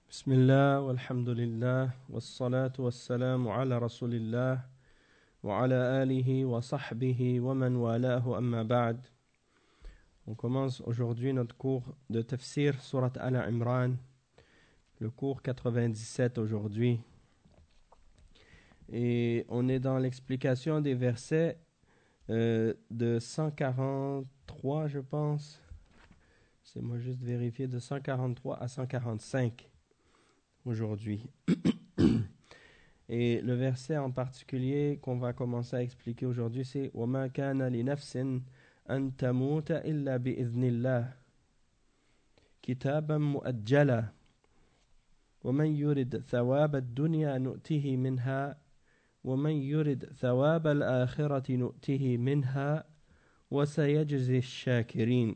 بسم الله والحمد لله والصلاة والسلام على رسول الله وعلى آله وصحبه ومن والاه أما بعد. On commence aujourd'hui notre cours de tafsir surat Al-Imran, le cours 97 aujourd'hui. Et on est dans l'explication des versets de 143, je pense. C'est moi juste vérifier, de 143 à 145 aujourd'hui. Et le verset en particulier qu'on va commencer à expliquer aujourd'hui, c'est وَمَا كَانَ لِنَفْسٍ أَن تَمُوتَ إِلَّا بِإِذْنِ اللَّهِ كِتَابًا مُؤَجَّلًا وَمَنْ يُرِدْ ثَوَابَ الدُّنْيَا نُؤْتِهِ مِنْهَا وَمَنْ يُرِدْ ثَوَابَ الْآخِرَةِ نُؤْتِهِ مِنْهَا وَسَيَجْزِي الشَّاكِرِينَ.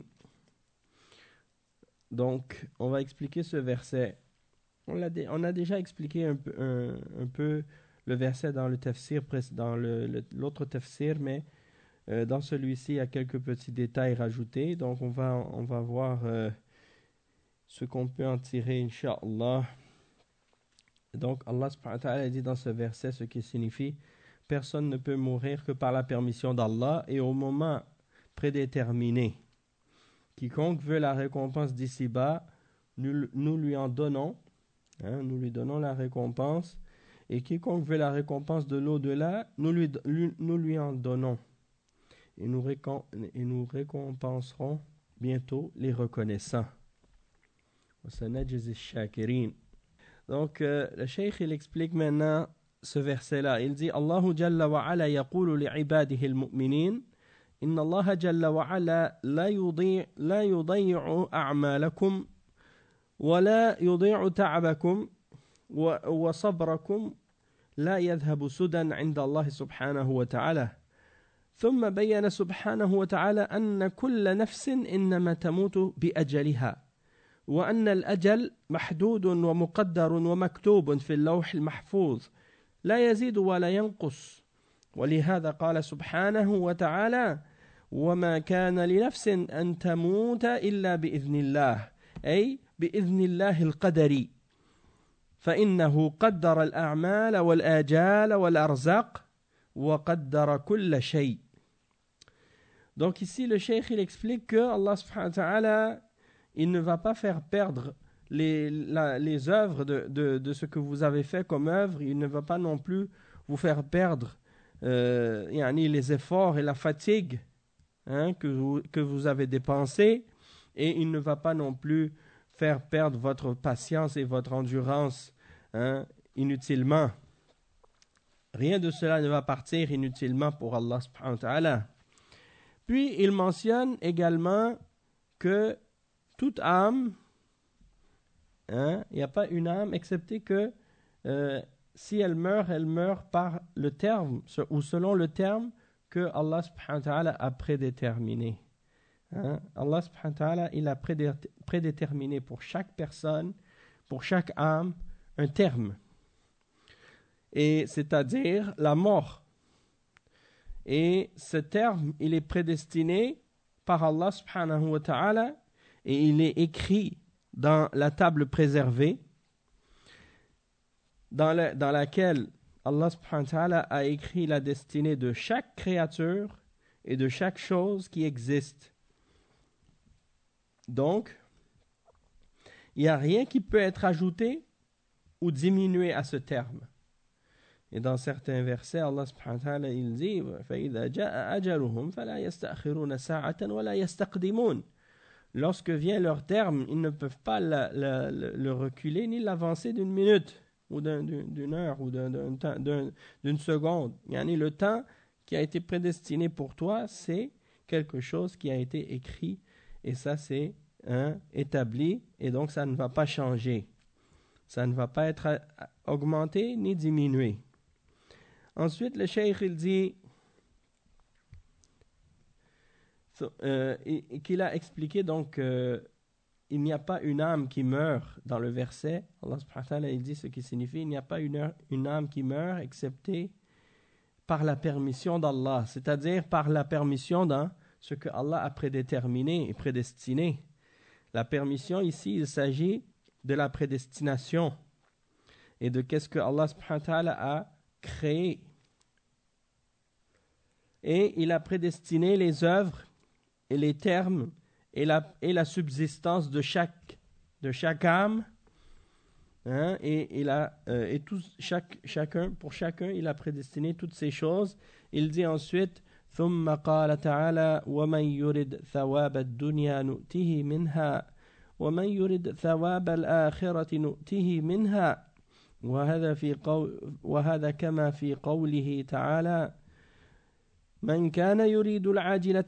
Donc, on va expliquer ce verset. On a déjà expliqué un peu le verset dans le tafsir, dans l'autre tafsir, mais dans celui-ci, il y a quelques petits détails rajoutés. Donc, on va voir ce qu'on peut en tirer, Inch'Allah. Donc, Allah subhanahu wa ta'ala dit dans ce verset ce qui signifie « Personne ne peut mourir que par la permission d'Allah et au moment prédéterminé. Quiconque veut la récompense d'ici-bas, nous lui en donnons. » Nous lui donnons la récompense, et quiconque veut la récompense de l'au-delà, nous lui en donnons, et nous récompenserons bientôt les reconnaissants. Donc le cheikh il explique maintenant ce verset là. Il dit Allahu jalla wa ala yaqulu li ibadihi al-mu'minin inna Allah jalla wa ala la yudayyi'u a'malakum ولا يضيع تعبكم وصبركم لا يذهب سدى عند الله سبحانه وتعالى. ثم بين سبحانه وتعالى أن كل نفس إنما تموت بأجلها وأن الأجل محدود ومقدر ومكتوب في اللوح المحفوظ لا يزيد ولا ينقص. ولهذا قال سبحانه وتعالى وما كان لنفس أن تموت إلا بإذن الله أي بإذن الله القدري فإنه قدر الأعمال والآجال والأرزاق وقدر كل شيء. Donc ici le cheikh il explique que Allah subhanahu wa ta'ala il ne va pas faire perdre les œuvres de ce que vous avez fait comme œuvre. Il ne va pas non plus vous faire perdre les efforts et la fatigue que vous avez dépensés, et il ne va pas non plus faire perdre votre patience et votre endurance inutilement. Rien de cela ne va partir inutilement pour Allah subhanahu wa ta'ala. Puis il mentionne également que toute âme, il n'y a pas une âme excepté que si elle meurt par le terme ou selon le terme que Allah subhanahu wa ta'ala a prédéterminé. Allah subhanahu wa ta'ala il a prédéterminé pour chaque personne, pour chaque âme, un terme, et c'est-à-dire la mort. Et ce terme il est prédestiné par Allah subhanahu wa ta'ala, et il est écrit dans la table préservée dans laquelle Allah subhanahu wa ta'ala a écrit la destinée de chaque créature et de chaque chose qui existe. Donc, il n'y a rien qui peut être ajouté ou diminué à ce terme. Et dans certains versets, Allah subhanahu wa ta'ala il dit فَإِذَا جَاءَ أَجَلُهُمْ فَلَا يَسْتَأْخِرُونَ سَاعَةً وَلَا يَسْتَقْدِمُونَ. Lorsque vient leur terme, ils ne peuvent pas le reculer ni l'avancer d'une minute ou d'une heure ou d'une seconde. Le temps qui a été prédestiné pour toi, c'est quelque chose qui a été écrit. Et ça, c'est établi, et donc ça ne va pas changer. Ça ne va pas être augmenté ni diminué. Ensuite, le cheikh il dit qu'il a expliqué donc il n'y a pas une âme qui meurt dans le verset. Allah subhanahu wa ta'ala il dit ce qui signifie il n'y a pas une âme qui meurt excepté par la permission d'Allah, c'est-à-dire par la permission dans ce que Allah a prédéterminé et prédestiné. La permission ici, il s'agit de la prédestination et de qu'est-ce que Allah subhanahu wa ta'ala a créé. Et il a prédestiné les œuvres et les termes et la subsistance de chaque âme. Hein, et pour chacun, il a prédestiné toutes ces choses. Il dit ensuite ثم قال تعالى ومن يرد ثواب الدنيا نؤته منها ومن يرد ثواب الآخرة نؤته منها وهذا كما في قوله تعالى من كان يريد العاجلة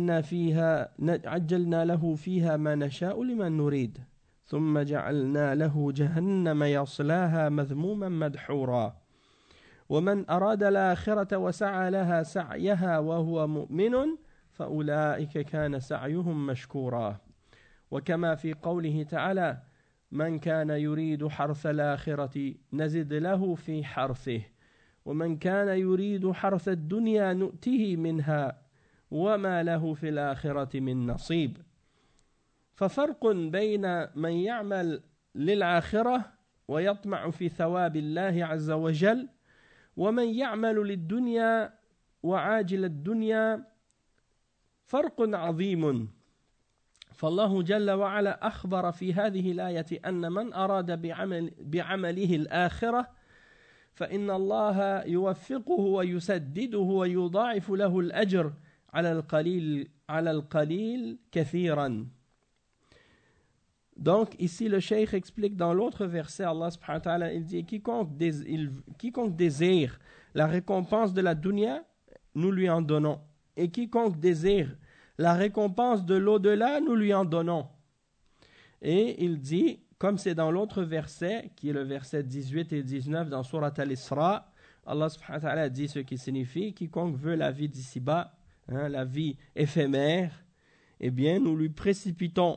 عجلنا له فيها ما نشاء لمن نريد ثم جعلنا له جهنم يصلاها مذموما مدحورا ومن أراد الآخرة وسعى لها سعيها وهو مؤمن فأولئك كان سعيهم مشكورا وكما في قوله تعالى من كان يريد حرث الآخرة نزد له في حرثه ومن كان يريد حرث الدنيا نؤته منها وما له في الآخرة من نصيب ففرق بين من يعمل للآخرة ويطمع في ثواب الله عز وجل ومن يعمل للدنيا وعاجل الدنيا فرق عظيم فالله جل وعلا أخبر في هذه الآية أن من أراد بعمله الآخرة فإن الله يوفقه ويسدده ويضاعف له الأجر على القليل كثيرا. Donc ici le cheikh explique dans l'autre verset, Allah subhanahu wa ta'ala, il dit quiconque désire la récompense de la dunya, nous lui en donnons, et quiconque désire la récompense de l'au-delà, nous lui en donnons. Et il dit, comme c'est dans l'autre verset, qui est le verset 18 et 19 dans Surat Al-Isra, Allah subhanahu wa ta'ala dit ce qui signifie quiconque veut la vie d'ici-bas, hein, la vie éphémère, eh bien nous lui précipitons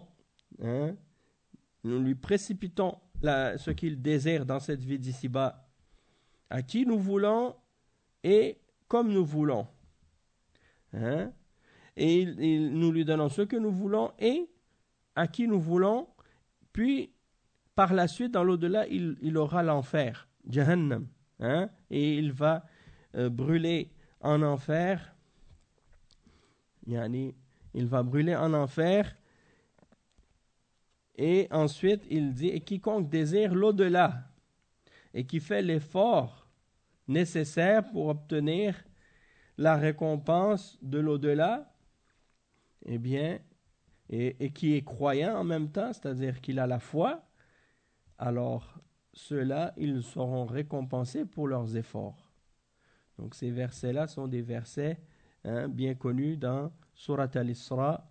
ce qu'il désire dans cette vie d'ici-bas, à qui nous voulons et comme nous voulons. Hein? Et nous lui donnons ce que nous voulons et à qui nous voulons, puis par la suite, dans l'au-delà, il aura l'enfer, Jahannam, hein? Et il va brûler en enfer, il va brûler en enfer. Et ensuite, il dit, et quiconque désire l'au-delà et qui fait l'effort nécessaire pour obtenir la récompense de l'au-delà, eh bien, et qui est croyant en même temps, c'est-à-dire qu'il a la foi, alors ceux-là, ils seront récompensés pour leurs efforts. Donc ces versets-là sont des versets bien connus dans Surat Al-Isra,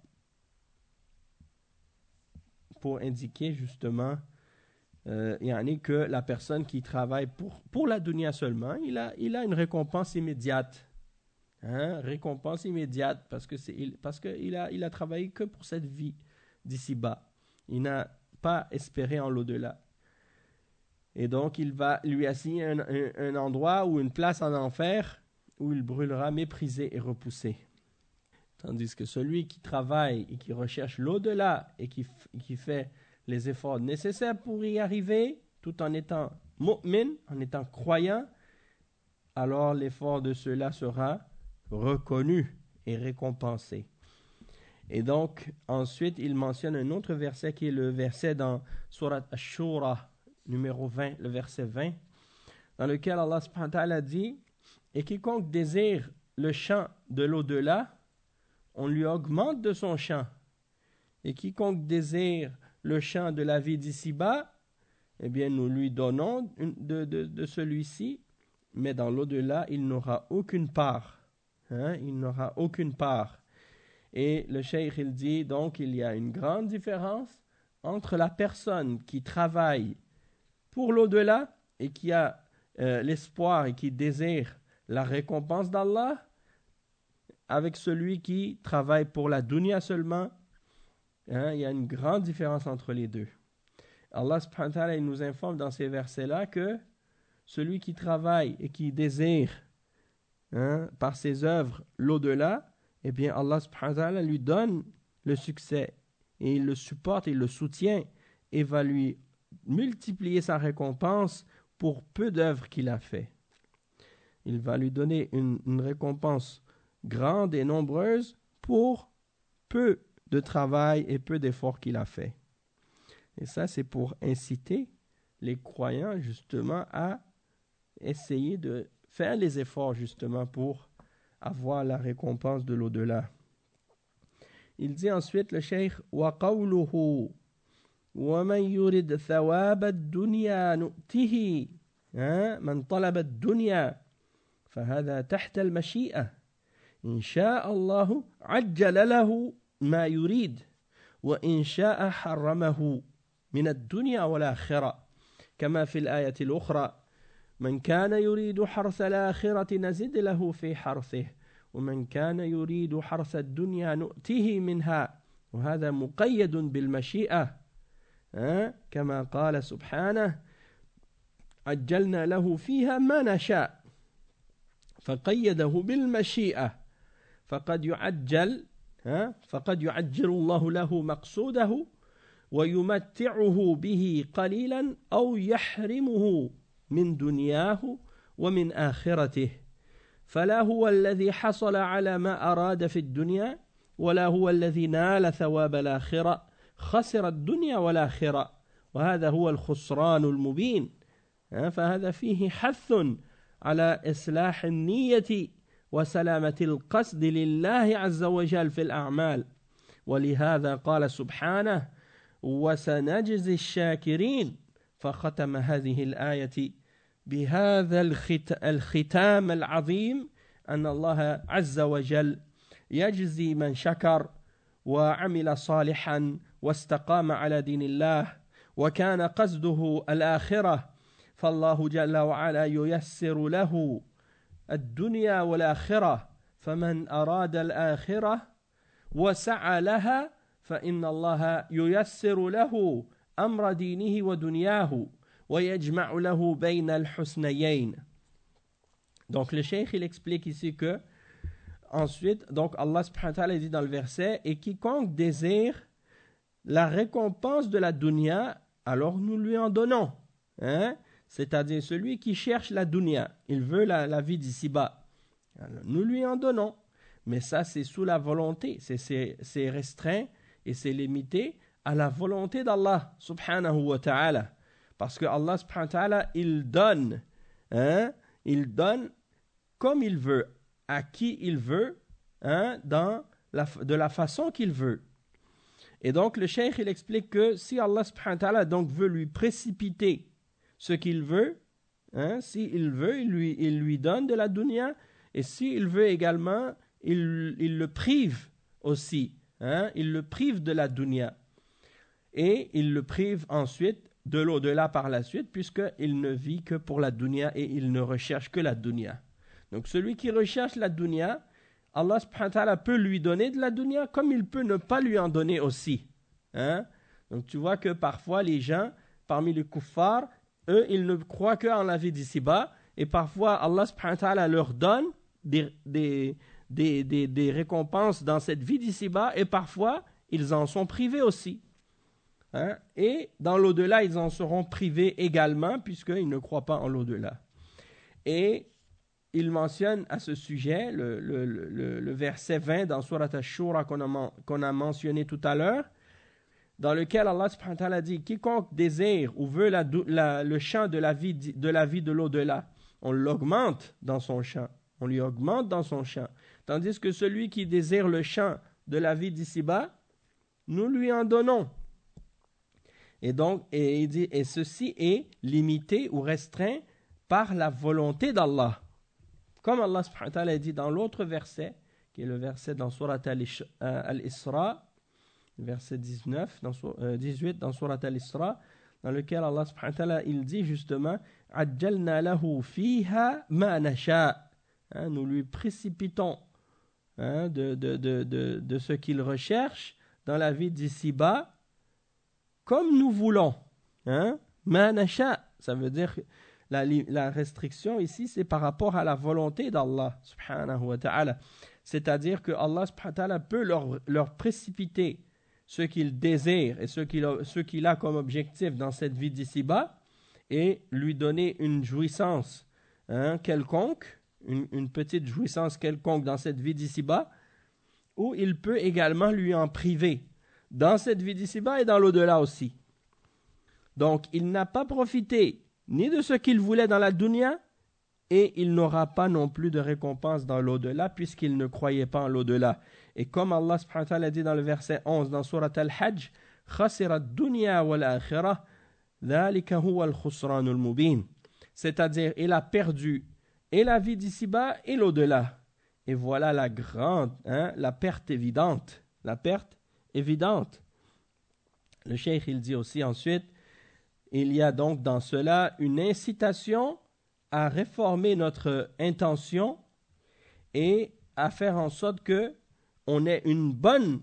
pour indiquer justement que la personne qui travaille pour la dunya seulement, il a une récompense immédiate. Récompense immédiate parce qu'il a travaillé que pour cette vie d'ici-bas. Il n'a pas espéré en l'au-delà. Et donc, il va lui assigner un endroit ou une place en enfer où il brûlera méprisé et repoussé. Tandis que celui qui travaille et qui recherche l'au-delà et qui fait les efforts nécessaires pour y arriver, tout en étant mu'min, en étant croyant, alors l'effort de ceux-là sera reconnu et récompensé. Et donc, ensuite, il mentionne un autre verset qui est le verset dans Surat Ash-Shura, numéro 20, le verset 20, dans lequel Allah subhanahu wa ta'ala dit « Et quiconque désire le champ de l'au-delà, on lui augmente de son champ. Et quiconque désire le champ de la vie d'ici-bas, eh bien, nous lui donnons de celui-ci, mais dans l'au-delà, il n'aura aucune part. Il n'aura aucune part. Et le cheikh, il dit, donc, il y a une grande différence entre la personne qui travaille pour l'au-delà et qui a l'espoir et qui désire la récompense d'Allah, avec celui qui travaille pour la dunya seulement. Il y a une grande différence entre les deux. Allah subhanahu wa ta'ala, il nous informe dans ces versets-là que celui qui travaille et qui désire par ses œuvres l'au-delà, eh bien Allah subhanahu wa ta'ala lui donne le succès et il le supporte, il le soutient et va lui multiplier sa récompense pour peu d'œuvres qu'il a fait. Il va lui donner une récompense grande et nombreuse pour peu de travail et peu d'efforts qu'il a fait. Et ça, c'est pour inciter les croyants justement à essayer de faire les efforts justement pour avoir la récompense de l'au-delà. Il dit ensuite le cheikh wa qawluhu wa man yurid thawab ad-dunya nu'tihi man talaba ad-dunya فهذا تحت المشيئة إن شاء الله عجل له ما يريد وإن شاء حرمه من الدنيا والآخرة كما في الآية الأخرى من كان يريد حرث الآخرة نزد له في حرثه ومن كان يريد حرث الدنيا نؤته منها وهذا مقيد بالمشيئة كما قال سبحانه عجلنا له فيها ما نشاء فقيده بالمشيئة فقد يعجل الله له مقصوده ويمتعه به قليلا أو يحرمه من دنياه ومن آخرته فلا هو الذي حصل على ما أراد في الدنيا ولا هو الذي نال ثواب الآخرة خسر الدنيا والآخرة وهذا هو الخسران المبين فهذا فيه حث على إصلاح النية وسلامة القصد لله عز وجل في الأعمال ولهذا قال سبحانه وسنجزي الشاكرين فختم هذه الآية بهذا الختام العظيم أن الله عز وجل يجزي من شكر وعمل صالحا واستقام على دين الله وكان قصده الآخرة فالله جل وعلا ييسر له الدنيا والآخرة فمن أراد الآخرة وسعى لها فإن الله ييسر له أمر دينه ودنياه ويجمع له بين الحسنيين. Donc le cheikh il explique ici que ensuite donc Allah subhanahu wa ta'ala dit dans le verset et quiconque désire la récompense de la dunya alors nous lui en donnons c'est-à-dire celui qui cherche la dunya il veut la vie d'ici-bas alors, nous lui en donnons mais ça c'est sous la volonté c'est restreint et c'est limité à la volonté d'Allah subhanahu wa ta'ala parce que Allah subhanahu wa ta'ala il donne comme il veut à qui il veut de la façon qu'il veut. Et donc le cheikh il explique que si Allah subhanahu wa ta'ala donc veut lui précipiter ce qu'il veut s'il veut il lui donne de la dunya et s'il veut également il le prive aussi il le prive de la dunya et il le prive ensuite de l'au-delà par la suite puisqu'il ne vit que pour la dunya et il ne recherche que la dunya. Donc celui qui recherche la dunya, Allah subhanahu wa ta'ala peut lui donner de la dunya comme il peut ne pas lui en donner aussi. Donc tu vois que parfois les gens, parmi les kuffars, eux ils ne croient qu'en la vie d'ici-bas et parfois Allah subhanahu wa ta'ala leur donne des récompenses dans cette vie d'ici-bas et parfois ils en sont privés aussi. Et dans l'au-delà, ils en seront privés également puisqu'ils ne croient pas en l'au-delà. Et il mentionne à ce sujet le verset 20 dans Surat Ash-Shura qu'on a mentionné tout à l'heure, dans lequel Allah subhanahu wa ta'ala dit « Quiconque désire ou veut le champ de la vie de l'au-delà, on l'augmente dans son champ. On lui augmente dans son champ. Tandis que celui qui désire le champ de la vie d'ici-bas, nous lui en donnons. » Et donc, il dit, et ceci est limité ou restreint par la volonté d'Allah. Comme Allah subhanahu wa ta'ala dit dans l'autre verset, qui est le verset dans Surat Al-Isra, verset 18 dans Surat Al-Isra, dans lequel Allah subhanahu wa ta'ala il dit justement « Ajjalna lahu fiha ma nasha » nous lui précipitons de ce qu'il recherche dans la vie d'ici-bas comme nous voulons. Ma nasha, ça veut dire la restriction ici, c'est par rapport à la volonté d'Allah subhanahu wa ta'ala. C'est-à-dire que Allah subhanahu wa ta'ala peut leur précipiter ce qu'il désire et ce qu'il a comme objectif dans cette vie d'ici-bas et lui donner une jouissance quelconque, une petite jouissance quelconque dans cette vie d'ici-bas, ou il peut également lui en priver dans cette vie d'ici-bas et dans l'au-delà aussi. Donc, il n'a pas profité ni de ce qu'il voulait dans la dunya et il n'aura pas non plus de récompense dans l'au-delà puisqu'il ne croyait pas en l'au-delà. Et comme Allah subhanahu wa ta'ala dit dans le verset 11 dans Surat Al-Hajj, khasira ad-dunya wal akhirah, dhalika huwa al-khusran al-mubin. C'est-à-dire, il a perdu et la vie d'ici-bas et l'au-delà. Et voilà la grande, la perte évidente. La perte évidente. Le cheikh, il dit aussi ensuite, il y a donc dans cela une incitation à réformer notre intention et à faire en sorte que on ait une bonne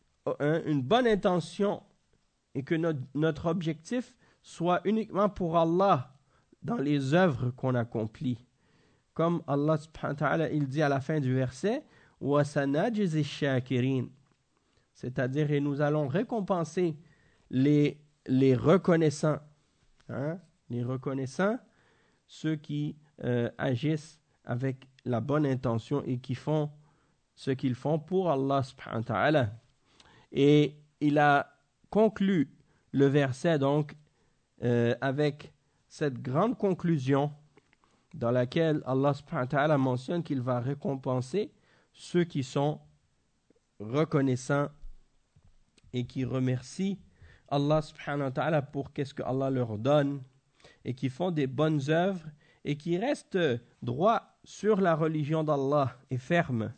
intention et que notre objectif soit uniquement pour Allah dans les œuvres qu'on accomplit. Comme Allah subhanahu wa ta'ala, il dit à la fin du verset, وَسَنَجْزِ الشَّاكِرِينَ, c'est-à-dire, et nous allons récompenser les reconnaissants. Les reconnaissants, ceux qui agissent avec la bonne intention et qui font ce qu'ils font pour Allah subhanahu wa ta'ala. Et il a conclu le verset donc avec cette grande conclusion dans laquelle Allah subhanahu wa ta'ala mentionne qu'il va récompenser ceux qui sont reconnaissants et qui remercient Allah subhanahu wa ta'ala pour qu'est-ce que Allah leur donne et qui font des bonnes œuvres et qui restent droits sur la religion d'Allah et fermes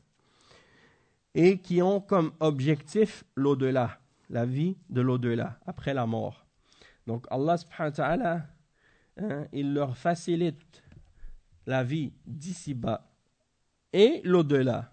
et qui ont comme objectif l'au-delà, la vie de l'au-delà, après la mort. Donc Allah subhanahu wa ta'ala, il leur facilite la vie d'ici-bas et l'au-delà.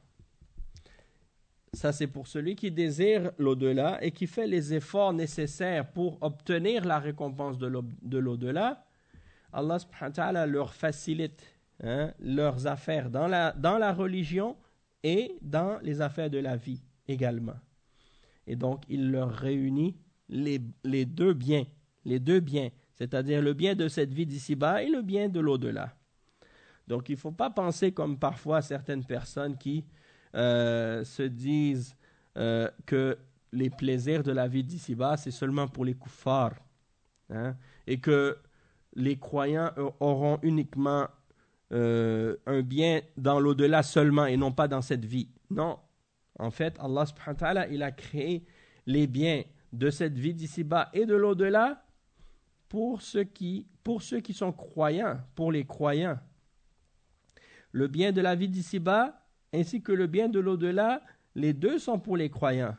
Ça, c'est pour celui qui désire l'au-delà et qui fait les efforts nécessaires pour obtenir la récompense de l'au-delà. Allah subhanahu wa ta'ala leur facilite leurs affaires dans la religion et dans les affaires de la vie également. Et donc, il leur réunit les deux biens, c'est-à-dire le bien de cette vie d'ici-bas et le bien de l'au-delà. Donc, il ne faut pas penser comme parfois certaines personnes qui se disent que les plaisirs de la vie d'ici-bas, c'est seulement pour les kuffars, et que les croyants auront uniquement un bien dans l'au-delà seulement et non pas dans cette vie. Non. En fait, Allah subhanahu wa ta'ala, il a créé les biens de cette vie d'ici-bas et de l'au-delà pour ceux qui sont croyants, pour les croyants. Le bien de la vie d'ici-bas ainsi que le bien de l'au-delà, les deux sont pour les croyants.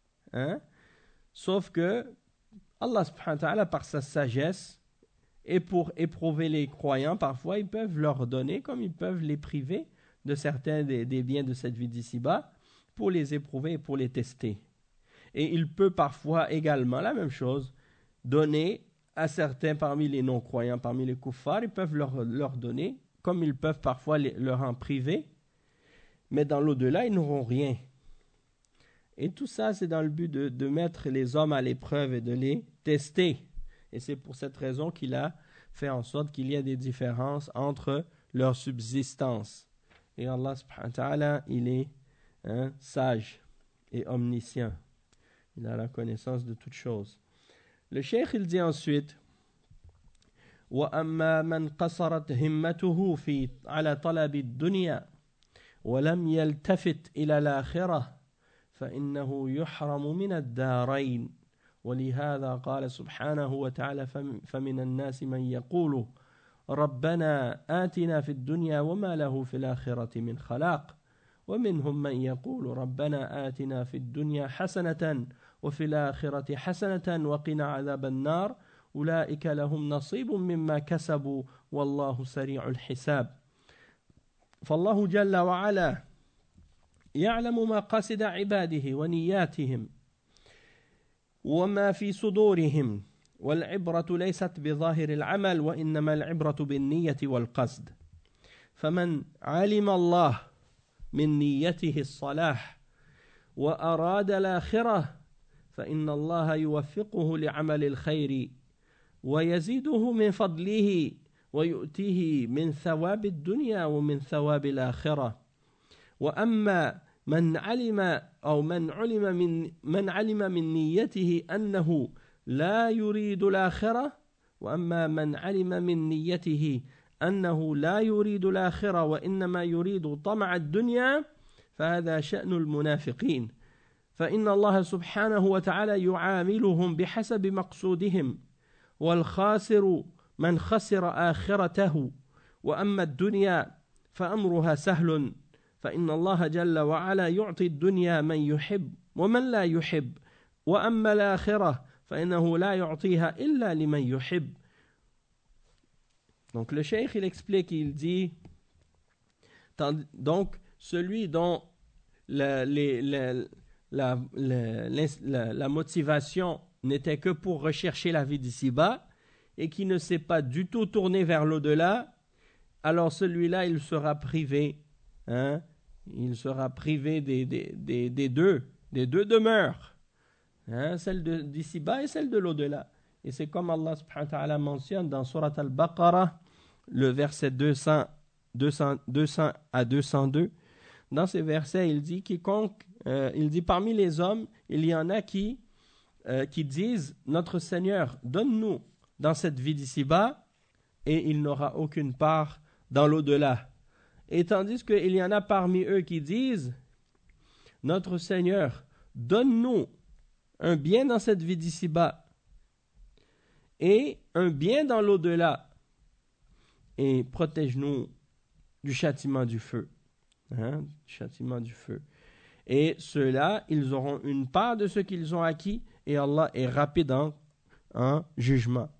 Sauf que Allah subhanahu wa ta'ala, par sa sagesse, et pour éprouver les croyants, parfois ils peuvent leur donner, comme ils peuvent les priver de certains des biens de cette vie d'ici-bas, pour les éprouver et pour les tester. Et il peut parfois également, la même chose, donner à certains parmi les non-croyants, parmi les kuffars, ils peuvent leur donner, comme ils peuvent parfois leur en priver, mais dans l'au-delà, ils n'auront rien. Et tout ça, c'est dans le but de mettre les hommes à l'épreuve et de les tester. Et c'est pour cette raison qu'il a fait en sorte qu'il y ait des différences entre leur subsistance. Et Allah subhanahu wa ta'ala, il est sage et omniscient. Il a la connaissance de toutes choses. Le cheikh, il dit ensuite, وَأَمَّا مَنْ قَصَرَتْ هِمَّتُهُ عَلَى طَلَبِ الدُّنْيَا ولم يلتفت إلى الآخرة فإنه يحرم من الدارين ولهذا قال سبحانه وتعالى فمن الناس من يقول ربنا آتنا في الدنيا وما له في الآخرة من خلاق ومنهم من يقول ربنا آتنا في الدنيا حسنة وفي الآخرة حسنة وقنا عذاب النار أولئك لهم نصيب مما كسبوا والله سريع الحساب. فالله جل وعلا يعلم مقاصد عباده ونياتهم وما في صدورهم والعبرة ليست بظاهر العمل وإنما العبرة بالنية والقصد فمن علم الله من نيته الصلاح وأراد الآخرة فإن الله يوفقه لعمل الخير ويزيده من فضله ويؤتيه من ثواب الدنيا ومن ثواب الآخرة. وأما من علم من نيته أنه لا يريد الآخرة وإنما يريد طمع الدنيا فهذا شأن المنافقين، فإن الله سبحانه وتعالى يعاملهم بحسب مقصودهم، والخاسر من خسر آخرته. وأما الدنيا فأمرها سهل، فإن الله جل وعلا يعطي الدنيا من يحب ومن لا يحب، وأما الآخرة فإنه لا يعطيها إلا لمن يحب. Donc le cheikh il explique, il dit donc celui dont la motivation n'était que pour rechercher la vie d'ici-bas et qui ne s'est pas du tout tourné vers l'au-delà, alors celui-là il sera privé, il sera privé des deux demeures, celle d'ici-bas et celle de l'au-delà. Et c'est comme Allah subhanahu wa ta'ala mentionne dans Surat al-Baqarah, le verset 200 à 202. Dans ces versets, il dit il dit parmi les hommes, il y en a qui disent notre Seigneur, donne-nous dans cette vie d'ici-bas, et il n'aura aucune part dans l'au-delà. Et tandis qu'il y en a parmi eux qui disent notre Seigneur, donne-nous un bien dans cette vie d'ici-bas et un bien dans l'au-delà, et protège-nous du châtiment du feu. Châtiment du feu. Et ceux-là, ils auront une part de ce qu'ils ont acquis, et Allah est rapide en jugement.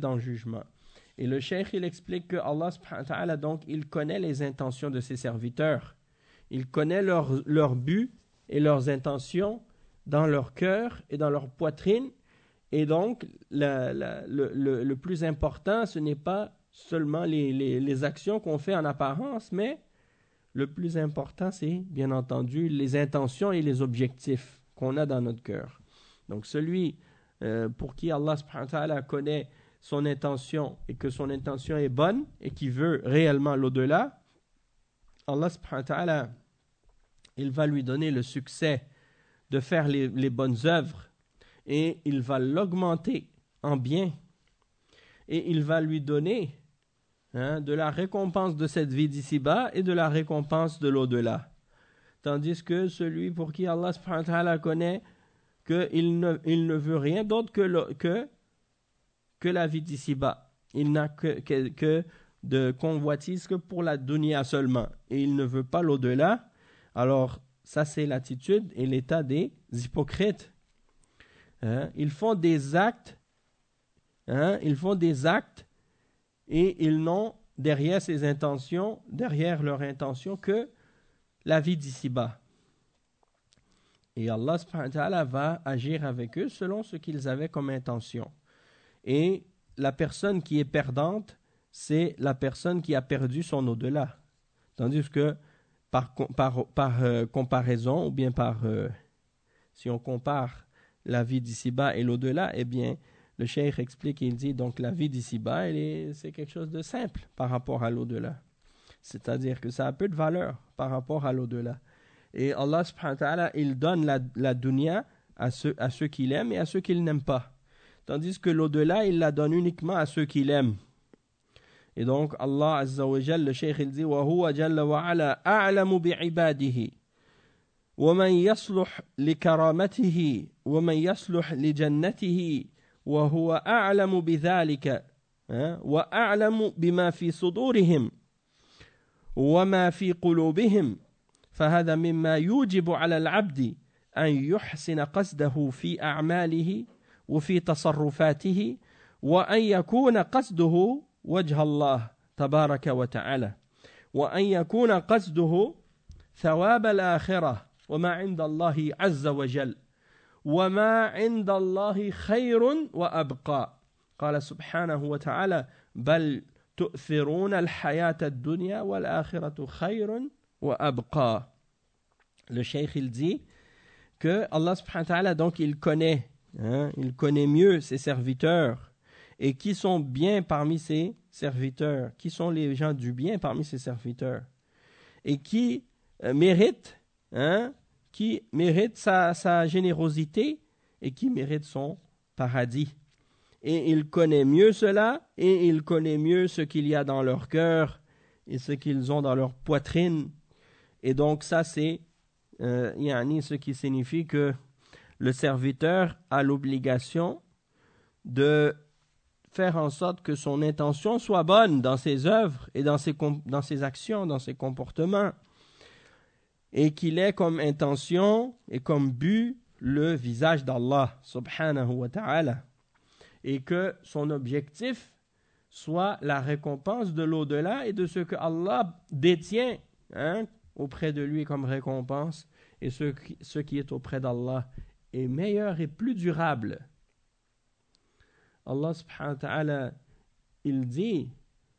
Et le cheikh, il explique que Allah subhanahu wa ta'ala, donc, il connaît les intentions de ses serviteurs. Il connaît leur but et leurs intentions dans leur cœur et dans leur poitrine. Et donc, le plus important, ce n'est pas seulement les actions qu'on fait en apparence, mais le plus important, c'est bien entendu les intentions et les objectifs qu'on a dans notre cœur. Donc, celui pour qui Allah subhanahu wa ta'ala connaît son intention et que son intention est bonne et qui veut réellement l'au-delà, Allah subhanahu wa ta'ala, il va lui donner le succès de faire les bonnes œuvres, et il va l'augmenter en bien, et il va lui donner de la récompense de cette vie d'ici-bas et de la récompense de l'au-delà. Tandis que celui pour qui Allah subhanahu wa ta'ala connaît qu'il ne veut rien d'autre que la vie d'ici-bas. Il n'a que de convoitise que pour la dunya seulement, et il ne veut pas l'au-delà. Alors ça, c'est l'attitude et l'état des hypocrites. Ils font des actes, et ils n'ont derrière leur intention que la vie d'ici-bas. Et Allah subhanahu wa ta'ala va agir avec eux selon ce qu'ils avaient comme intention. Et la personne qui est perdante, c'est la personne qui a perdu son au-delà. Tandis que par comparaison, ou bien si on compare la vie d'ici-bas et l'au-delà, eh bien, le cheikh explique, il dit, donc la vie d'ici-bas, c'est quelque chose de simple par rapport à l'au-delà. C'est-à-dire que ça a peu de valeur par rapport à l'au-delà. Et Allah subhanahu wa ta'ala, il donne la dunya à ceux qu'il aime et à ceux qu'il n'aime pas. Tandis que l'au-delà, il la donne uniquement à ceux qu'il aime. Et donc, Allah azza wa jalla, le cheikh, il dit, وَهُوَ جَلَّ وَعَلَى أَعْلَمُ بِعِبَادِهِ وَمَنْ يَصْلُحْ لِكَرَامَتِهِ وَمَنْ يَصْلُحْ لِجَنَّتِهِ وهو أعلم بذلك وأعلم بما في صدورهم وما في قلوبهم، فهذا مما يوجب على العبد أن يحسن قصده في أعماله وفي تصرفاته، وأن يكون قصده وجه الله تبارك وتعالى، وأن يكون قصده ثواب الآخرة وما عند الله عز وجل، وما عند الله خير وأبقى. قال سبحانه وتعالى بل تؤثرون الحياة الدنيا والآخرة خير وأبقى. Le cheikh il dit que Allah subhanahu wa ta'ala, donc il connaît mieux ses serviteurs. Et qui sont bien parmi ses serviteurs? Qui sont les gens du bien parmi ses serviteurs? Et qui méritent sa générosité et qui méritent son paradis. Et il connaît mieux cela, et il connaît mieux ce qu'il y a dans leur cœur et ce qu'ils ont dans leur poitrine. Et donc ça c'est ce qui signifie que le serviteur a l'obligation de faire en sorte que son intention soit bonne dans ses œuvres et dans ses actions, dans ses comportements, et qu'il ait comme intention et comme but le visage d'Allah subhanahu wa ta'ala, et que son objectif soit la récompense de l'au-delà et de ce que Allah détient auprès de lui comme récompense, et ce qui est auprès d'Allah est meilleur et plus durable. Allah subhanahu wa ta'ala, il dit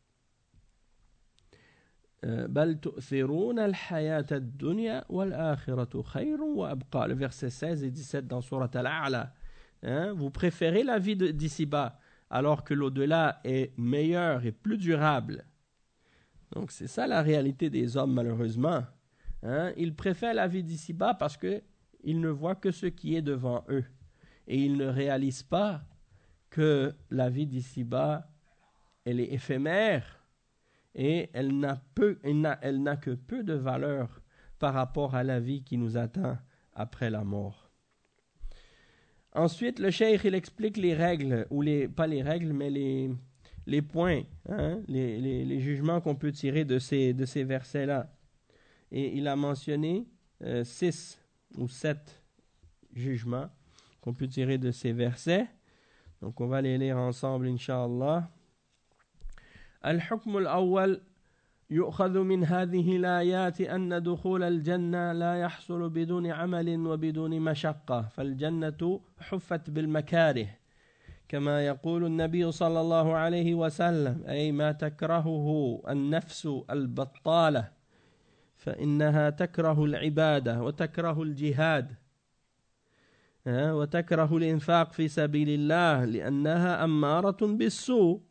بل تؤثرون الحياة الدنيا والآخرة خير وأبقى. Le verset 16 et 17 dans Surat Al-A'la. Vous préférez la vie d'ici-bas alors que l'au-delà est meilleur et plus durable. Donc c'est ça la réalité des hommes, malheureusement. Ils préfèrent la vie d'ici-bas parce qu'ils ne voient que ce qui est devant eux. Et ils ne réalisent pas que la vie d'ici-bas, elle est éphémère et elle n'a que peu de valeur par rapport à la vie qui nous attend après la mort. Ensuite, le cheikh, il explique les règles, pas les règles, mais les points, les jugements qu'on peut tirer de ces versets-là. Et il a mentionné 6 ou 7 jugements qu'on peut tirer de ces versets. Donc on va les lire ensemble, Inch'Allah. الحكم الأول يؤخذ من هذه الآيات أن دخول الجنة لا يحصل بدون عمل وبدون مشقة، فالجنة حفت بالمكاره كما يقول النبي صلى الله عليه وسلم، أي ما تكرهه النفس البطالة فإنها تكره العبادة وتكره الجهاد وتكره الإنفاق في سبيل الله لأنها أمارة بالسوء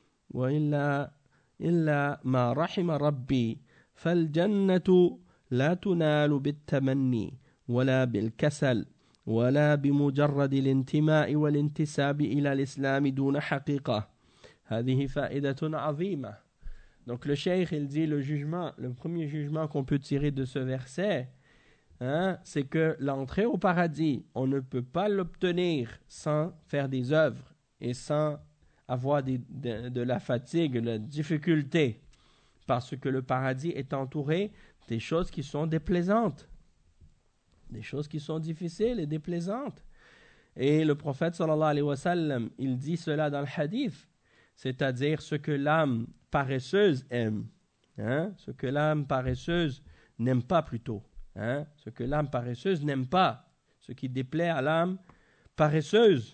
إلا ما رحم ربي، فالجنة لا تنال بالتمني ولا بالكسل ولا بمجرد الانتماء والانتساب إلى الإسلام دون حقيقة. هذه فائدة عظيمة. Donc le cheikh, il dit le premier jugement qu'on peut tirer de ce verset, c'est que l'entrée au paradis, on ne peut pas l'obtenir sans faire des œuvres et sans avoir de la fatigue, de la difficulté, parce que le paradis est entouré des choses qui sont déplaisantes, des choses qui sont difficiles et déplaisantes. Et le prophète sallallahu alayhi wa sallam, il dit cela dans le hadith, c'est-à-dire ce que l'âme paresseuse aime, ce que l'âme paresseuse n'aime pas plutôt, ce que l'âme paresseuse n'aime pas, ce qui déplaît à l'âme paresseuse.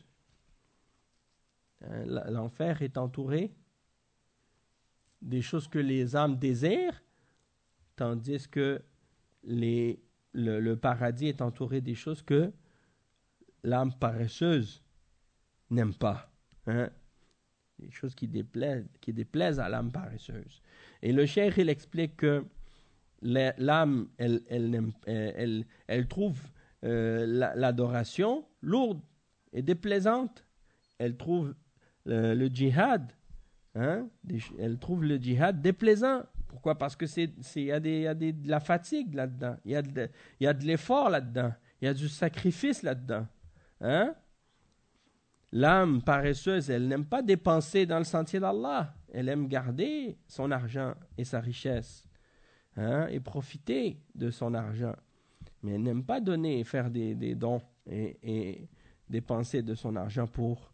L'enfer est entouré des choses que les âmes désirent, tandis que le paradis est entouré des choses que l'âme paresseuse n'aime pas. Des choses qui déplaisent à l'âme paresseuse. Et le cheikh, il explique que l'âme, elle trouve l'adoration lourde et déplaisante. Elle trouve le djihad, elle trouve le djihad déplaisant. Pourquoi? Parce que il y a de la fatigue là-dedans, il y a de l'effort là-dedans, il y a du sacrifice là-dedans. L'âme paresseuse, elle n'aime pas dépenser dans le sentier d'Allah, elle aime garder son argent et sa richesse, et profiter de son argent, mais elle n'aime pas donner et faire des dons et dépenser de son argent pour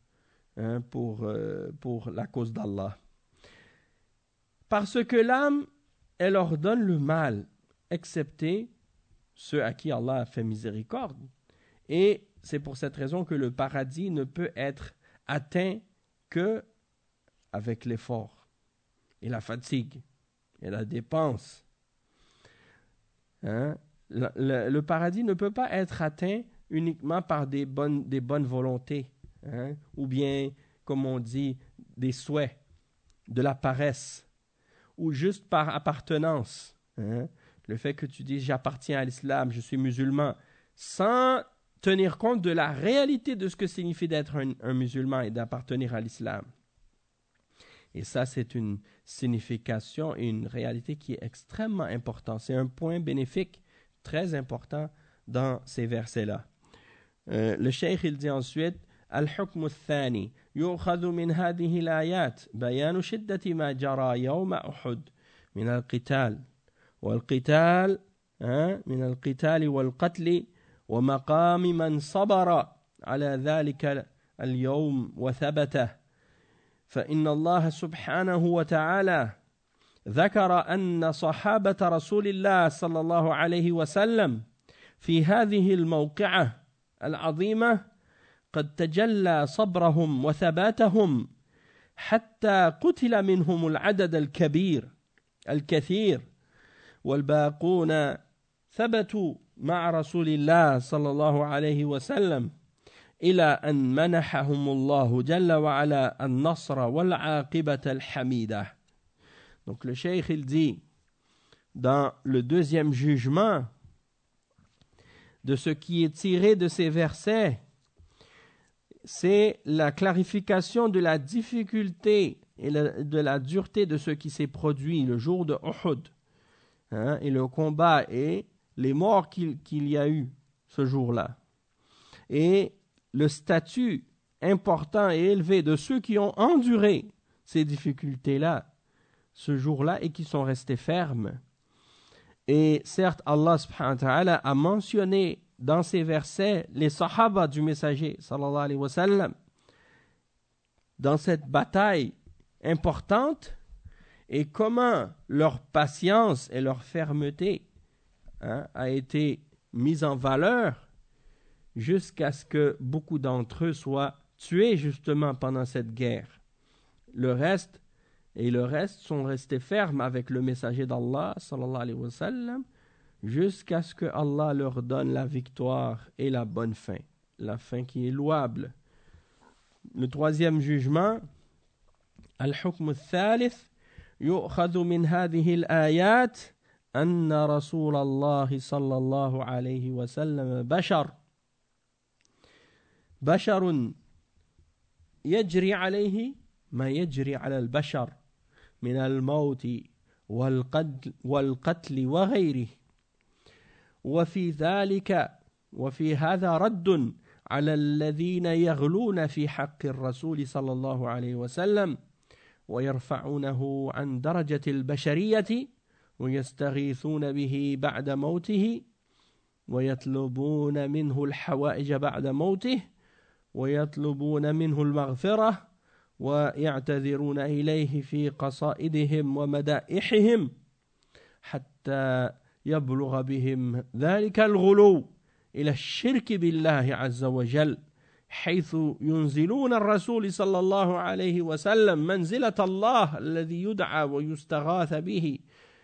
la cause d'Allah. Parce que l'âme, elle ordonne le mal, excepté ceux à qui Allah a fait miséricorde. Et c'est pour cette raison que le paradis ne peut être atteint que avec l'effort et la fatigue et la dépense. Le paradis ne peut pas être atteint uniquement par des bonnes volontés, hein, ou bien, comme on dit, des souhaits, de la paresse, ou juste par appartenance. Hein. Le fait que tu dis j'appartiens à l'islam, je suis musulman, sans tenir compte de la réalité de ce que signifie d'être un musulman et d'appartenir à l'islam. Et ça, c'est une signification et une réalité qui est extrêmement importante. C'est un point bénéfique très important dans ces versets-là. Le cheikh, il dit ensuite, الحكم الثاني يؤخذ من هذه الآيات بيان شدة ما جرى يوم أحد من القتال والقتل ومقام من صبر على ذلك اليوم وثبته فإن الله سبحانه وتعالى ذكر أن صحابة رسول الله صلى الله عليه وسلم في هذه الموقعة العظيمة قد تجلى صبرهم وثباتهم حتى قتل منهم العدد الكثير والباقون ثبتوا مع رسول الله صلى الله عليه وسلم إلى أن منحهم الله جل وعلا النصر والعاقبة الحميدة. Donc le cheikh il dit dans le deuxième jugement de ce qui est tiré de ces versets, c'est la clarification de la difficulté et de la dureté de ce qui s'est produit le jour de Uhud, hein, et le combat et les morts qu'il y a eu ce jour-là. Et le statut important et élevé de ceux qui ont enduré ces difficultés-là ce jour-là et qui sont restés fermes. Et certes, Allah subhanahu wa ta'ala a mentionné dans ces versets les sahaba du messager sallallahu alayhi wa sallam dans cette bataille importante et comment leur patience et leur fermeté, hein, a été mise en valeur jusqu'à ce que beaucoup d'entre eux soient tués justement pendant cette guerre. Le reste sont restés fermes avec le messager d'Allah sallallahu alayhi wa sallam jusqu'à ce que Allah leur donne la victoire et la bonne fin, la fin qui est louable. Le troisième jugement, الحكم الثالث يؤخذ من هذه الآيات أن رسول الله صلى الله عليه وسلم بشر يجري عليه ما يجري على البشر من الموت والقتل وغيره وفي هذا رد على الذين يغلون في حق الرسول صلى الله عليه وسلم ويرفعونه عن درجة البشرية ويستغيثون به بعد موته ويطلبون منه الحوائج بعد موته ويطلبون منه المغفرة ويعتذرون إليه في قصائدهم ومدائحهم حتى يبلغ بهم ذلك الغلو إلى الشرك بالله عز وجل حيث ينزلون الرسول صلى الله عليه وسلم منزلة الله الذي يدعى ويستغاث به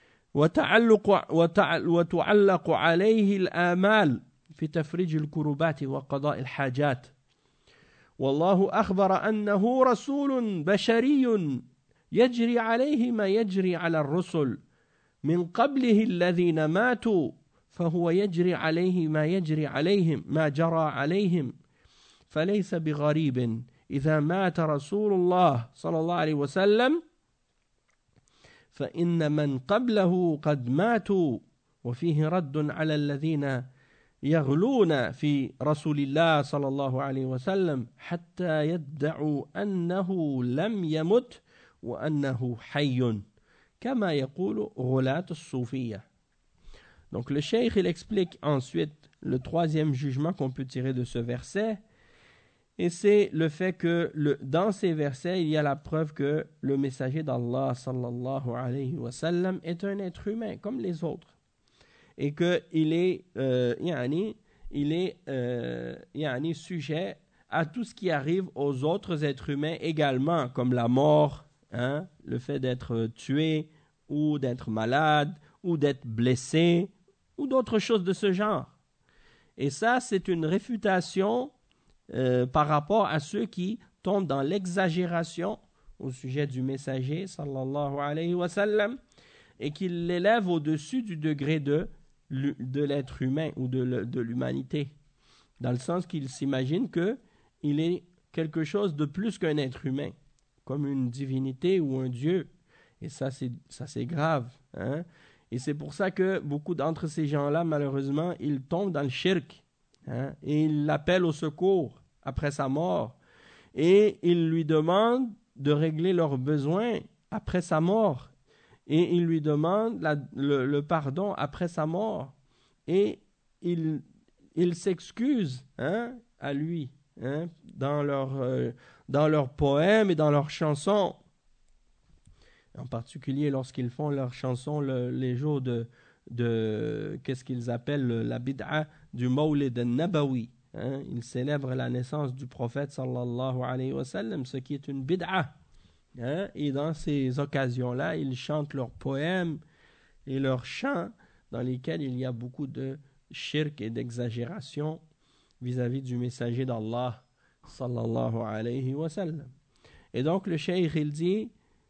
وتعلق عليه الآمال في تفريج الكربات وقضاء الحاجات. والله أخبر أنه رسول بشري يجري عليه ما يجري على الرسل من قبله الذين ماتوا فهو يجري عليه ما يجري عليهم ما جرى عليهم فليس بغريب إذا مات رسول الله صلى الله عليه وسلم فإن من قبله قد ماتوا وفيه رد على الذين يغلون في رسول الله صلى الله عليه وسلم حتى يدعوا أنه لم يمت وأنه حي كما يقول غلاة الصوفية. Donc le cheikh il explique ensuite le troisième jugement qu'on peut tirer de ce verset, et c'est le fait que dans ces versets il y a la preuve que le messager d'Allah sallallahu alayhi wa sallam est un être humain comme les autres et qu'il est sujet à tout ce qui arrive aux autres êtres humains également, comme la mort, hein, le fait d'être tué ou d'être malade ou d'être blessé ou d'autres choses de ce genre. Et ça, c'est une réfutation par rapport à ceux qui tombent dans l'exagération au sujet du messager, sallallahu alayhi wa sallam, et qui l'élèvent au-dessus du degré de l'être humain ou de l'humanité, dans le sens qu'ils s'imaginent qu'il est quelque chose de plus qu'un être humain, comme une divinité ou un dieu. Et ça, c'est grave. Hein? Et c'est pour ça que beaucoup d'entre ces gens-là, malheureusement, ils tombent dans le shirk. Hein? Et ils l'appellent au secours après sa mort. Et ils lui demandent de régler leurs besoins après sa mort. Et ils lui demandent le pardon après sa mort. Et ils s'excusent à lui dans leurs poèmes et dans leurs chansons. En particulier lorsqu'ils font leurs chansons les jours de qu'est-ce qu'ils appellent la bid'a du Mawlid al-Nabawi. Ils célèbrent la naissance du prophète sallallahu alayhi wa sallam, ce qui est une bid'a. Et dans ces occasions-là, ils chantent leurs poèmes et leurs chants dans lesquels il y a beaucoup de shirk et d'exagération vis-à-vis du messager d'Allah sallallahu alayhi wa sallam. Et donc le cheikh il dit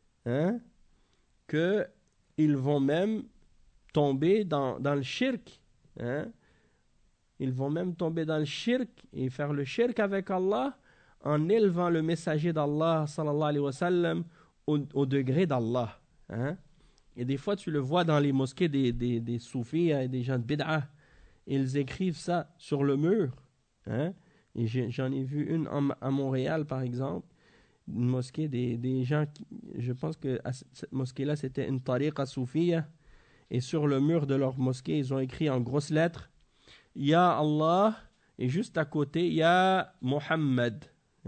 qu'ils vont même tomber dans le shirk. Ils vont même tomber dans le shirk et faire le shirk avec Allah en élevant le messager d'Allah sallallahu alayhi wa sallam au degré d'Allah. Et des fois tu le vois dans les mosquées des soufis et des gens de bid'a. Ils écrivent ça sur le mur. Et j'en ai vu une à Montréal par exemple, une mosquée des gens je pense que cette mosquée-là c'était une tariqa soufia, et sur le mur de leur mosquée ils ont écrit en grosses lettres Ya Allah, et juste à côté Ya Muhammad.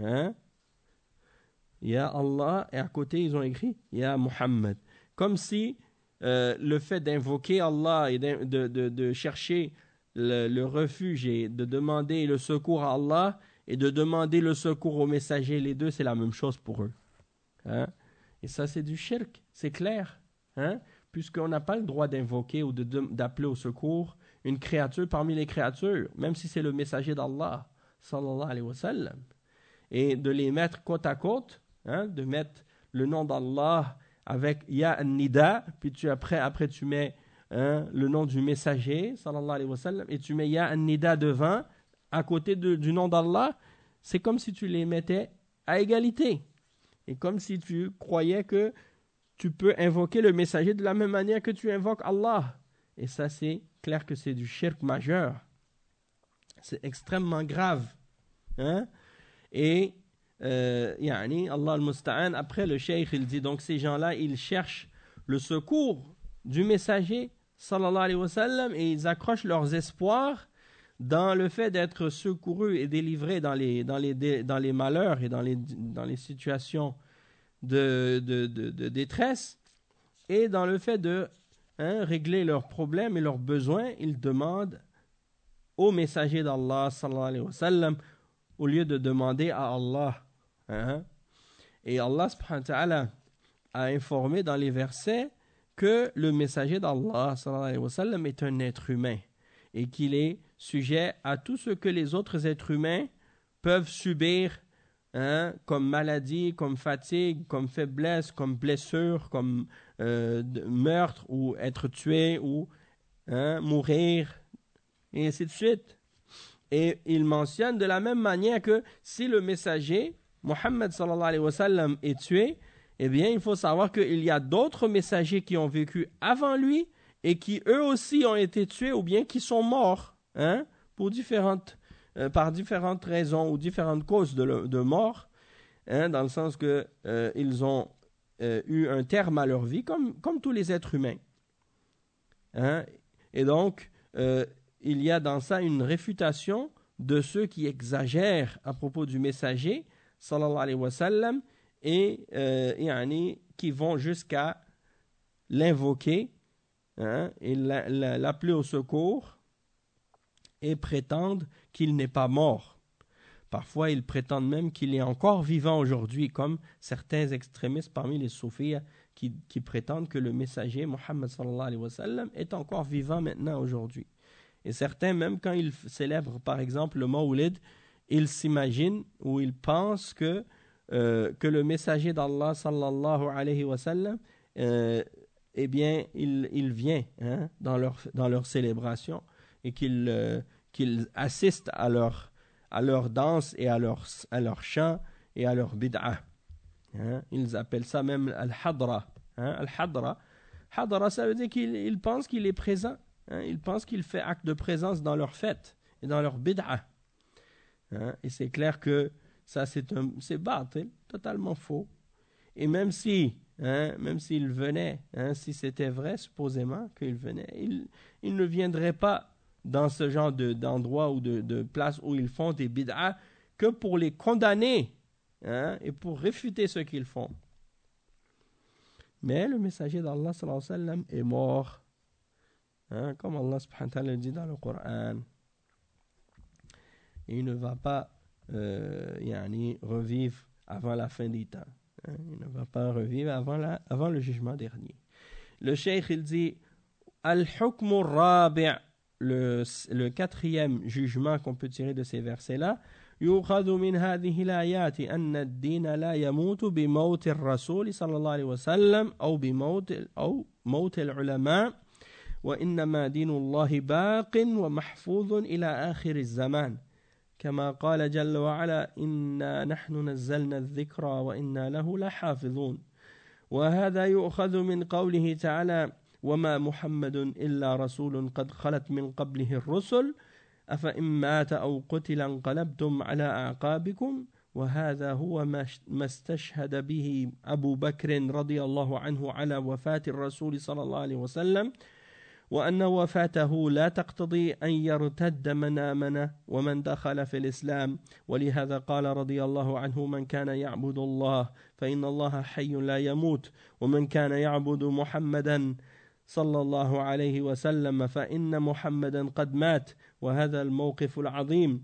Ya Allah, et à côté ils ont écrit Ya Muhammad, comme si le fait d'invoquer Allah et de chercher le refuge et de demander le secours à Allah et de demander le secours au messager, les deux c'est la même chose pour eux. Et ça c'est du shirk, c'est clair, puisqu'on n'a pas le droit d'invoquer ou d'appeler au secours une créature parmi les créatures, même si c'est le messager d'Allah sallallahu alayhi wa sallam, et de les mettre côte à côte, de mettre le nom d'Allah avec Ya an-Nida, puis après tu mets le nom du messager sallallahu alayhi wa sallam, et tu mets Ya an-Nida devant à côté du nom d'Allah. C'est comme si tu les mettais à égalité, et comme si tu croyais que tu peux invoquer le messager de la même manière que tu invoques Allah. Et ça c'est clair que c'est du shirk majeur, c'est extrêmement grave. Et Allah al-Musta'an, après le cheikh il dit donc ces gens-là ils cherchent le secours du messager sallallahu alayhi wa sallam, et ils accrochent leurs espoirs dans le fait d'être secourus et délivrés dans les malheurs et dans les situations de détresse, et dans le fait de régler leurs problèmes et leurs besoins. Ils demandent au messager d'Allah sallallahu alayhi wa sallam au lieu de demander à Allah. Et Allah subhanahu wa ta'ala a informé dans les versets que le messager d'Allah sallallahu alayhi wa sallam est un être humain et qu'il est sujet à tout ce que les autres êtres humains peuvent subir comme maladie, comme fatigue, comme faiblesse, comme blessure, comme meurtre, ou être tué, ou mourir, et ainsi de suite. Et il mentionne de la même manière que si le messager Muhammad sallallahu alayhi wa sallam est tué, eh bien il faut savoir qu'il y a d'autres messagers qui ont vécu avant lui et qui eux aussi ont été tués ou bien qui sont morts par différentes raisons ou différentes causes de mort, dans le sens que ils ont eu un terme à leur vie comme tous les êtres humains. Et donc il y a dans ça une réfutation de ceux qui exagèrent à propos du messager sallallahu alayhi wa sallam et qui vont jusqu'à l'invoquer et l'appeler au secours et prétendent qu'il n'est pas mort. Parfois, ils prétendent même qu'il est encore vivant aujourd'hui, comme certains extrémistes parmi les soufis qui prétendent que le messager Mohammed sallallahu alayhi wa sallam est encore vivant maintenant aujourd'hui. Et certains, même quand ils célèbrent par exemple le Mawlid, ils s'imaginent ou ils pensent que le messager d'Allah sallallahu alayhi wa sallam, eh bien, il vient dans leur célébration et qu'il assiste à leur danse et à leur chant et à leur bid'ah. Ils appellent ça même al-hadra. Al-hadra, ça veut dire qu'ils pensent qu'il est présent. Ils pensent qu'il fait acte de présence dans leur fête et dans leur bid'ah. Et c'est clair que ça, c'est batil, totalement faux. Et même s'il venait, si c'était vrai, supposément qu'il venait, il ne viendrait pas dans ce genre d'endroit ou de place où ils font des bid'ah que pour les condamner et pour réfuter ce qu'ils font. Mais le messager d'Allah sallallahu alayhi wa sallam est mort. Comme Allah subhanahu wa ta'ala dit dans le Coran. Et il ne va pas revivre avant la fin des temps. Il ne va pas revivre avant le jugement dernier. Le cheikh, il dit Al-Hukm al-Rabi', le quatrième jugement qu'on peut tirer de ces versets-là, يؤخذ من هذه الآيات أن الدين لا يموت بموت الرسول صلى الله عليه وسلم أو موت العلماء وإنما دين الله باق ومحفوظ إلى آخر الزمان كما قال جل وعلا إنا نحن نزلنا الذكر وإنا له لحافظون وهذا يؤخذ من قوله تعالى وما محمد إلا رسول قد خلت من قبله الرسل أفإن مات أو قتل انقلبتم على أعقابكم وهذا هو ما استشهد به أبو بكر رضي الله عنه على وفاة الرسول صلى الله عليه وسلم وأن وفاته لا تقتضي أن يرتد من آمن ومن دخل في الإسلام ولهذا قال رضي الله عنه من كان يعبد الله فإن الله حي لا يموت ومن كان يعبد محمدا صلى الله عليه وسلم فإن محمدا قد مات وهذا الموقف العظيم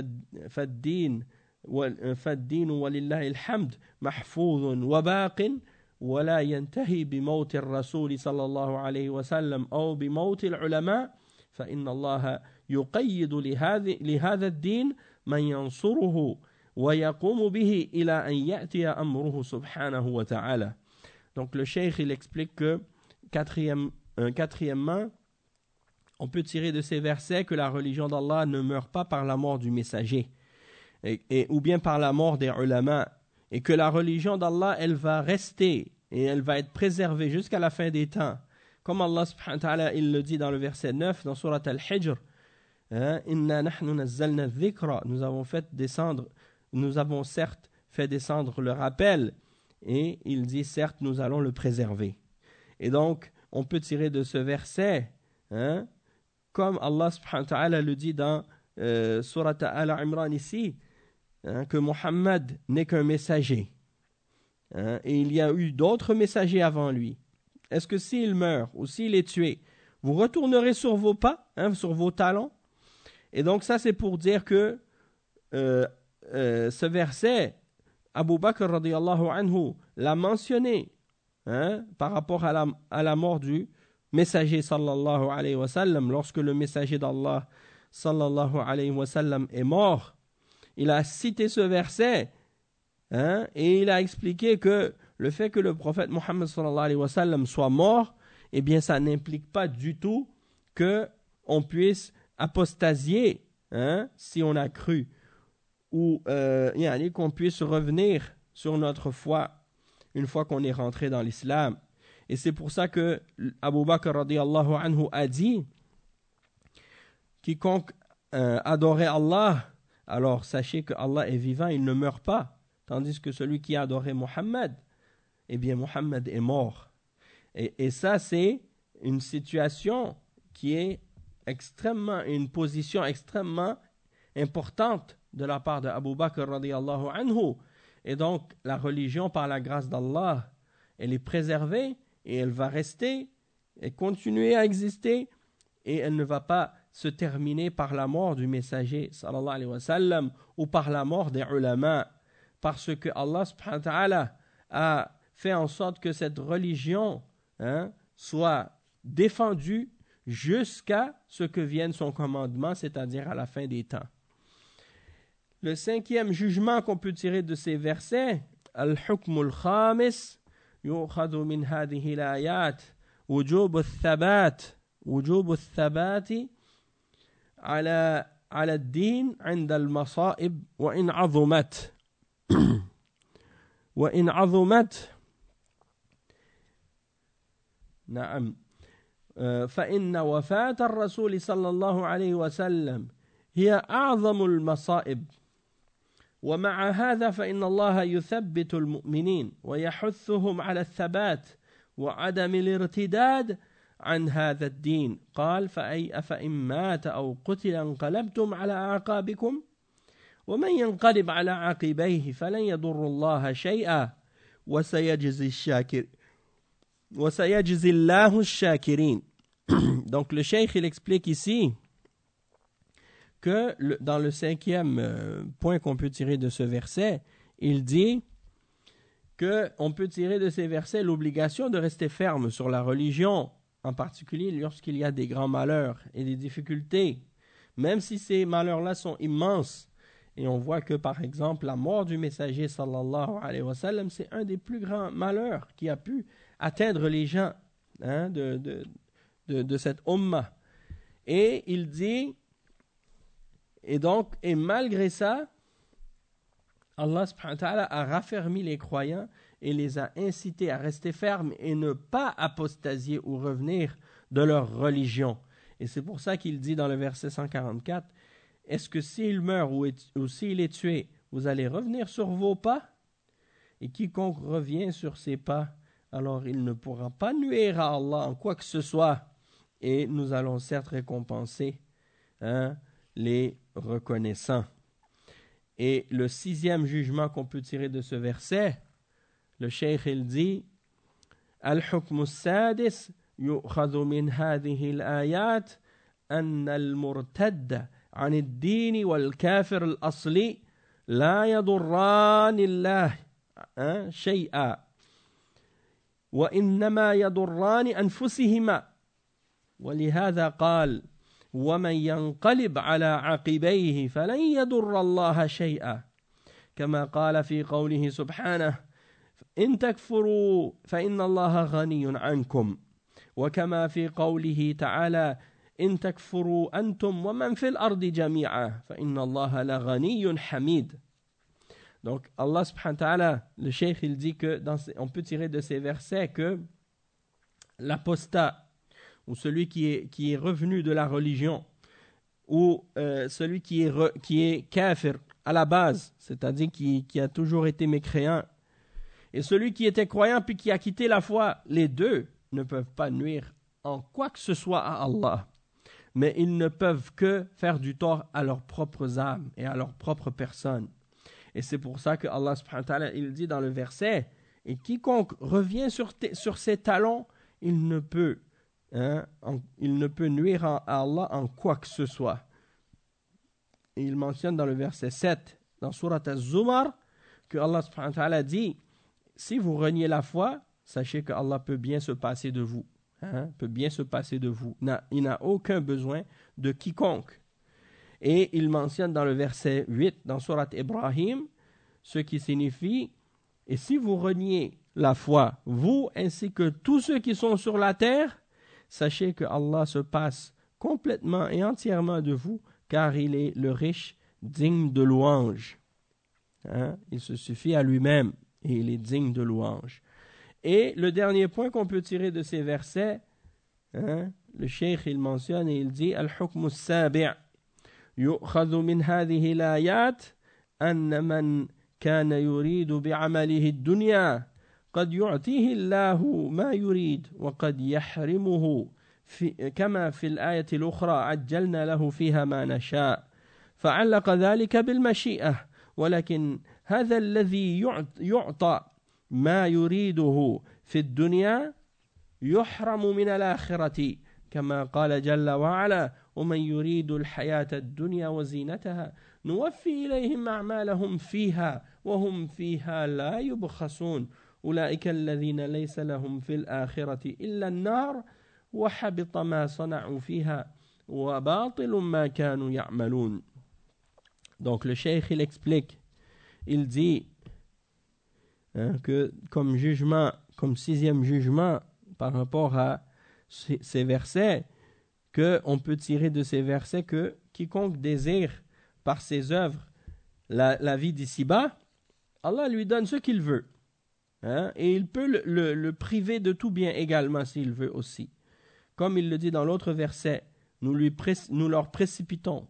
فالدين ولله الحمد محفوظ وباق ولا ينتهي بموت الرسول صلى الله عليه وسلم أو بموت العلماء فإن الله يقيد لهذا الدين من ينصره ويقوم به إلى أن يأتي أمره سبحانه وتعالى. Donc le cheikh il explique que quatrièmement, on peut tirer de ces versets que la religion d'Allah ne meurt pas par la mort du messager ou bien par la mort des ulama, et que la religion d'Allah, elle va rester et elle va être préservée jusqu'à la fin des temps. Comme Allah subhanahu wa ta'ala, il le dit dans le verset 9 dans Surat Al-Hijr, Inna nahnu nazzalna dhikra, nous avons certes fait descendre le rappel, et il dit certes nous allons le préserver. Et donc, on peut tirer de ce verset, comme Allah subhanahu wa ta'ala le dit dans Surat Al-Imran ici, que Muhammad n'est qu'un messager. Et il y a eu d'autres messagers avant lui. Est-ce que s'il meurt ou s'il est tué, vous retournerez sur vos pas, sur vos talons? Et donc ça, c'est pour dire que ce verset, Abu Bakr radiyallahu anhu l'a mentionné par rapport à la mort du messager sallallahu alayhi wa sallam. Lorsque le messager d'Allah sallallahu alayhi wa sallam est mort, il a cité ce verset et il a expliqué que le fait que le prophète Mohammed sallallahu alayhi wa sallam soit mort, eh bien ça n'implique pas du tout qu'on puisse apostasier si on a cru, ou qu'on puisse revenir sur notre foi une fois qu'on est rentré dans l'islam. Et c'est pour ça que Abu Bakr radiyallahu anhu a dit quiconque adorait Allah, alors sachez que Allah est vivant, il ne meurt pas, tandis que celui qui adorait Mohammed, eh bien Mohammed est mort. Et ça, c'est une situation qui est une position extrêmement importante de la part de Abu Bakr radiyallahu anhu. Et donc, la religion, par la grâce d'Allah, elle est préservée et elle va rester et continuer à exister, et elle ne va pas se terminer par la mort du messager sallallahu alayhi wa sallam ou par la mort des ulama, parce que Allah subhanahu wa ta'ala a fait en sorte que cette religion soit défendue jusqu'à ce que vienne son commandement, c'est-à-dire à la fin des temps. Le cinquième jugement qu'on peut tirer de ces versets, al-hukm al-khamis, yu'khadhu min hadhihi al-ayat, wujub al-thabat على الدين عند المصائب وإن عظمت نعم فإن وفاة الرسول صلى الله عليه وسلم هي أعظم المصائب ومع هذا فإن الله يثبت المؤمنين ويحثهم على الثبات وعدم الارتداد عن هذا الدين قال فإن مات أو قتل انقلبتم على أعقابكم ومن ينقلب على عقبيه فلن يضر الله شيئا وسيجزي الله الشاكرين. Donc le cheikh il explique ici que dans le cinquième point qu'on peut tirer de ce verset, il dit qu'on peut tirer de ces versets l'obligation de rester ferme sur la religion, en particulier lorsqu'il y a des grands malheurs et des difficultés, même si ces malheurs-là sont immenses. Et on voit que, par exemple, la mort du messager, sallallahu alayhi wa sallam, c'est un des plus grands malheurs qui a pu atteindre les gens de cette ummah. Et il dit, et malgré ça, Allah subhanahu wa ta'ala a raffermi les croyants et les a incités à rester fermes et ne pas apostasier ou revenir de leur religion. Et c'est pour ça qu'il dit dans le verset 144, « Est-ce que s'il meurt ou s'il est tué, vous allez revenir sur vos pas? Et quiconque revient sur ses pas, alors il ne pourra pas nuire à Allah en quoi que ce soit. Et nous allons certes récompenser les reconnaissants. » Et le sixième jugement qu'on peut tirer de ce verset, le cheikh il dit Al-hukm al-sadis yu'khadhu min hadhihi al-ayat أن المرتد عن الدين والكافر الأصلي لا يضران الله شيئا وإنما يضران أنفسهما ولهذا قال ومن ينقلب على عقبيه فلن يضر الله شيئا كما قال في قوله سبحانه إن تكفروا فإن الله غني عنكم وكما في قوله تعالى إن تكفروا أنتم ومن في الأرض جميعا فإن الله لغني حميد. Donc Allah subhanahu wa ta'ala, le cheikh il dit que on peut tirer de ces versets que l'apostat ou celui qui est revenu de la religion ou celui qui est kafir à la base, c'est-à-dire qui a toujours été mécréant, et celui qui était croyant puis qui a quitté la foi, les deux ne peuvent pas nuire en quoi que ce soit à Allah, mais ils ne peuvent que faire du tort à leurs propres âmes et à leur propre personne. Et c'est pour ça que Allah subhanahu wa ta'ala, il dit dans le verset, et quiconque revient sur ses talons, il ne peut nuire à Allah en quoi que ce soit. Et il mentionne dans le verset 7, dans Surat Az-Zumar, que Allah subhanahu wa ta'ala dit, si vous reniez la foi, sachez que Allah peut bien se passer de vous. Peut bien se passer de vous. Il n'a aucun besoin de quiconque. Et il mentionne dans le verset 8, dans Surat Ibrahim, ce qui signifie, et si vous reniez la foi, vous ainsi que tous ceux qui sont sur la terre, sachez que Allah se passe complètement et entièrement de vous, car il est le riche digne de louange. Il se suffit à lui-même et il est digne de louange. Et le dernier point qu'on peut tirer de ces versets, le cheikh il mentionne et il dit Al-hukm al-sabi' yu'khadhu min hadhihi al-ayat anna man kana yuridu bi'amalihi ad-dunya قد يعطيه الله ما يريد وقد يحرمه كما في الآية الأخرى عجلنا له فيها ما نشاء فعلق ذلك بالمشيئة ولكن هذا الذي يعطى ما يريده في الدنيا يحرم من الآخرة كما قال جل وعلا ومن يريد الحياة الدنيا وزينتها نوفي إليهم أعمالهم فيها وهم فيها لا يبخسون أولئك الذين ليس لهم في الآخرة إلا النار وحبط ما صنعوا فيها وباطل ما كانوا يعملون. Donc le cheikh il explique, il dit que comme jugement, comme sixième jugement par rapport à ces versets, qu'on peut tirer de ces versets que quiconque désire par ses œuvres la vie d'ici-bas, Allah lui donne ce qu'il veut. Et il peut le priver de tout bien également s'il veut aussi. Comme il le dit dans l'autre verset, nous lui précipitons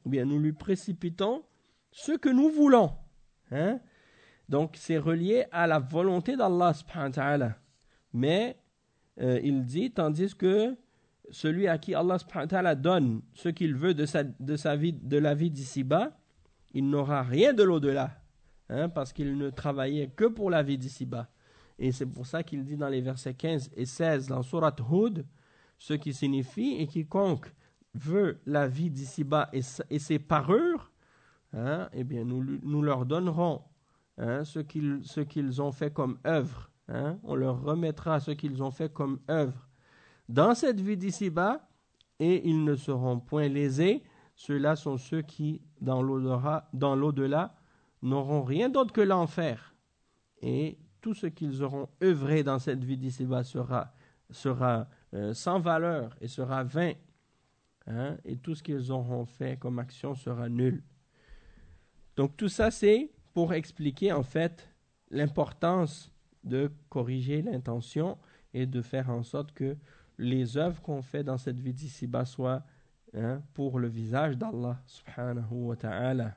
ce que nous voulons. Donc c'est relié à la volonté d'Allah subhanahu wa ta'ala. Mais il dit, tandis que celui à qui Allah subhanahu wa ta'ala donne ce qu'il veut de la vie d'ici-bas, il n'aura rien de l'au-delà, parce qu'il ne travaillait que pour la vie d'ici-bas. Et c'est pour ça qu'il dit dans les versets 15 et 16 dans Surat Hud, ce qui signifie, et quiconque veut la vie d'ici-bas et ses parures, eh bien nous leur donnerons ce qu'ils ont fait comme œuvre. On leur remettra ce qu'ils ont fait comme œuvre dans cette vie d'ici-bas, et ils ne seront point lésés. Ceux-là sont ceux qui, dans l'au-delà, n'auront rien d'autre que l'enfer. Et tout ce qu'ils auront œuvré dans cette vie d'ici-bas sera sans valeur et sera vain. Et tout ce qu'ils auront fait comme action sera nul. Donc tout ça, c'est pour expliquer en fait l'importance de corriger l'intention et de faire en sorte que les œuvres qu'on fait dans cette vie d'ici-bas soient pour le visage d'Allah subhanahu wa ta'ala.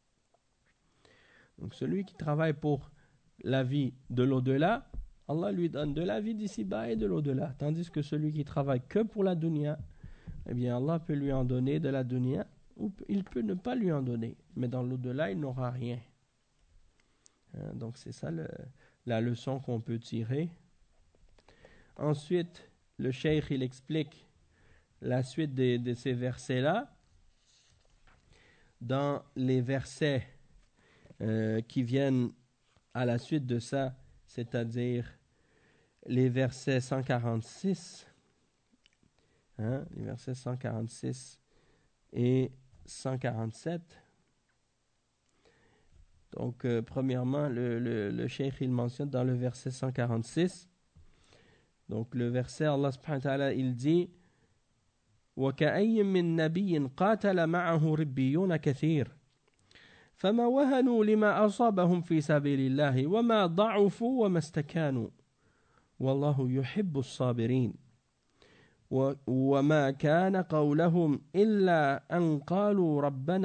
Donc celui qui travaille pour la vie de l'au-delà, Allah lui donne de la vie d'ici-bas et de l'au-delà. Tandis que celui qui travaille que pour la dunya, eh bien Allah peut lui en donner de la dunya, ou il peut ne pas lui en donner. Mais dans l'au-delà, il n'aura rien. Donc c'est ça la leçon qu'on peut tirer. Ensuite, le cheikh il explique la suite de ces versets-là. Dans les versets qui viennent à la suite de ça, c'est-à-dire les versets 146, les versets 146 et 147. Donc, premièrement, le cheikh il mentionne dans le verset 146. Donc, le verset, Allah subhanahu wa ta'ala, il dit وَكَأَيٍّ مِّن نَّبِيٍّ قَاتَلَ مَعَهُ رِبِّيُّونَ كَثِيرٌ فما وهنوا لما أصابهم في سبيل الله وما ضعفوا وما استكانوا والله يحب الصابرين وما كان قولهم إلا أن قالوا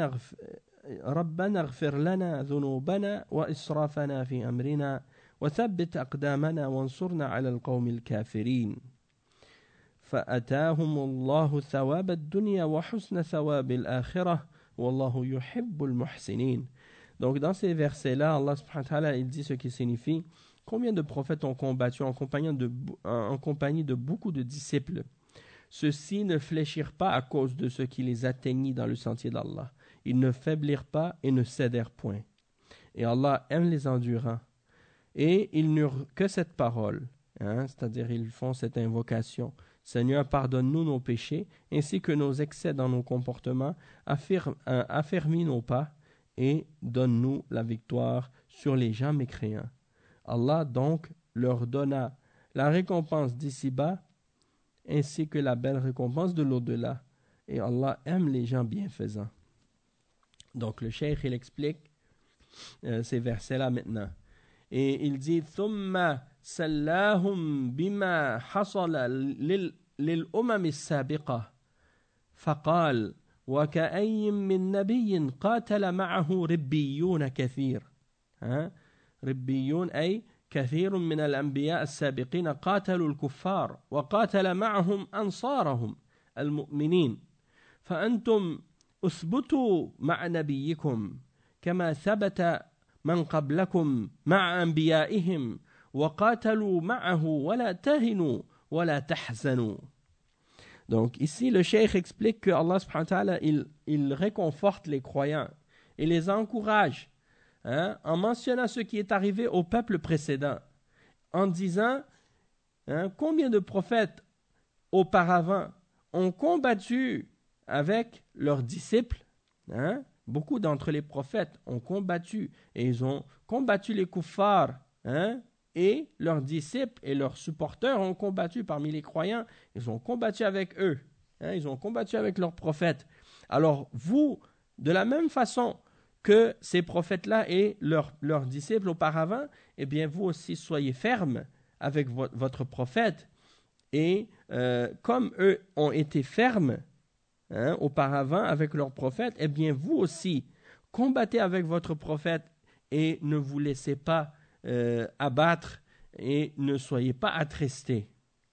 ربنا اغفر لنا ذنوبنا وإسرافنا في أمرنا وثبت أقدامنا وانصرنا على القوم الكافرين فأتاهم الله ثواب الدنيا وحسن ثواب الآخرة Wallahu yuhibbul muhsinin. Donc dans ces versets-là, Allah subhanahu wa ta'ala, il dit ce qui signifie combien de prophètes ont combattu en compagnie de beaucoup de disciples. Ceux-ci ne fléchirent pas à cause de ce qui les atteignit dans le sentier d'Allah. Ils ne faiblirent pas et ne cédèrent point. Et Allah aime les endurants. Et ils n'eurent que cette parole, c'est-à-dire ils font cette invocation. Seigneur, pardonne-nous nos péchés, ainsi que nos excès dans nos comportements, affermis nos pas, et donne-nous la victoire sur les gens mécréants. Allah donc leur donna la récompense d'ici-bas, ainsi que la belle récompense de l'au-delà. Et Allah aime les gens bienfaisants. Donc le cheikh, il explique ces versets-là maintenant. Et il dit ثم سلاهم بما حصل للأمم السابقة فقال وكأي من نبي قاتل معه ربيون كثير ربيون أي كثير من الأنبياء السابقين قاتلوا الكفار وقاتل معهم أنصارهم المؤمنين فأنتم أثبتوا مع نبيكم كما ثبت من قبلكم مع أنبيائهم وقاتلوا معه ولا تهنوا ولا تحزنوا. Donc ici le cheikh explique que Allah subhanahu wa ta'ala il réconforte les croyants et les encourage en mentionnant ce qui est arrivé au peuple précédent. en disant combien de prophètes auparavant ont combattu avec leurs disciples. Beaucoup d'entre les prophètes ont combattu et ils ont combattu les kuffars, et leurs disciples et leurs supporters ont combattu parmi les croyants. Ils ont combattu avec eux, ils ont combattu avec leurs prophètes. Alors vous, de la même façon que ces prophètes-là et leurs disciples auparavant, eh bien vous aussi soyez fermes avec votre prophète. Et comme eux ont été fermes auparavant avec leurs prophètes, eh bien vous aussi combattez avec votre prophète et ne vous laissez pas abattre et ne soyez pas attristés.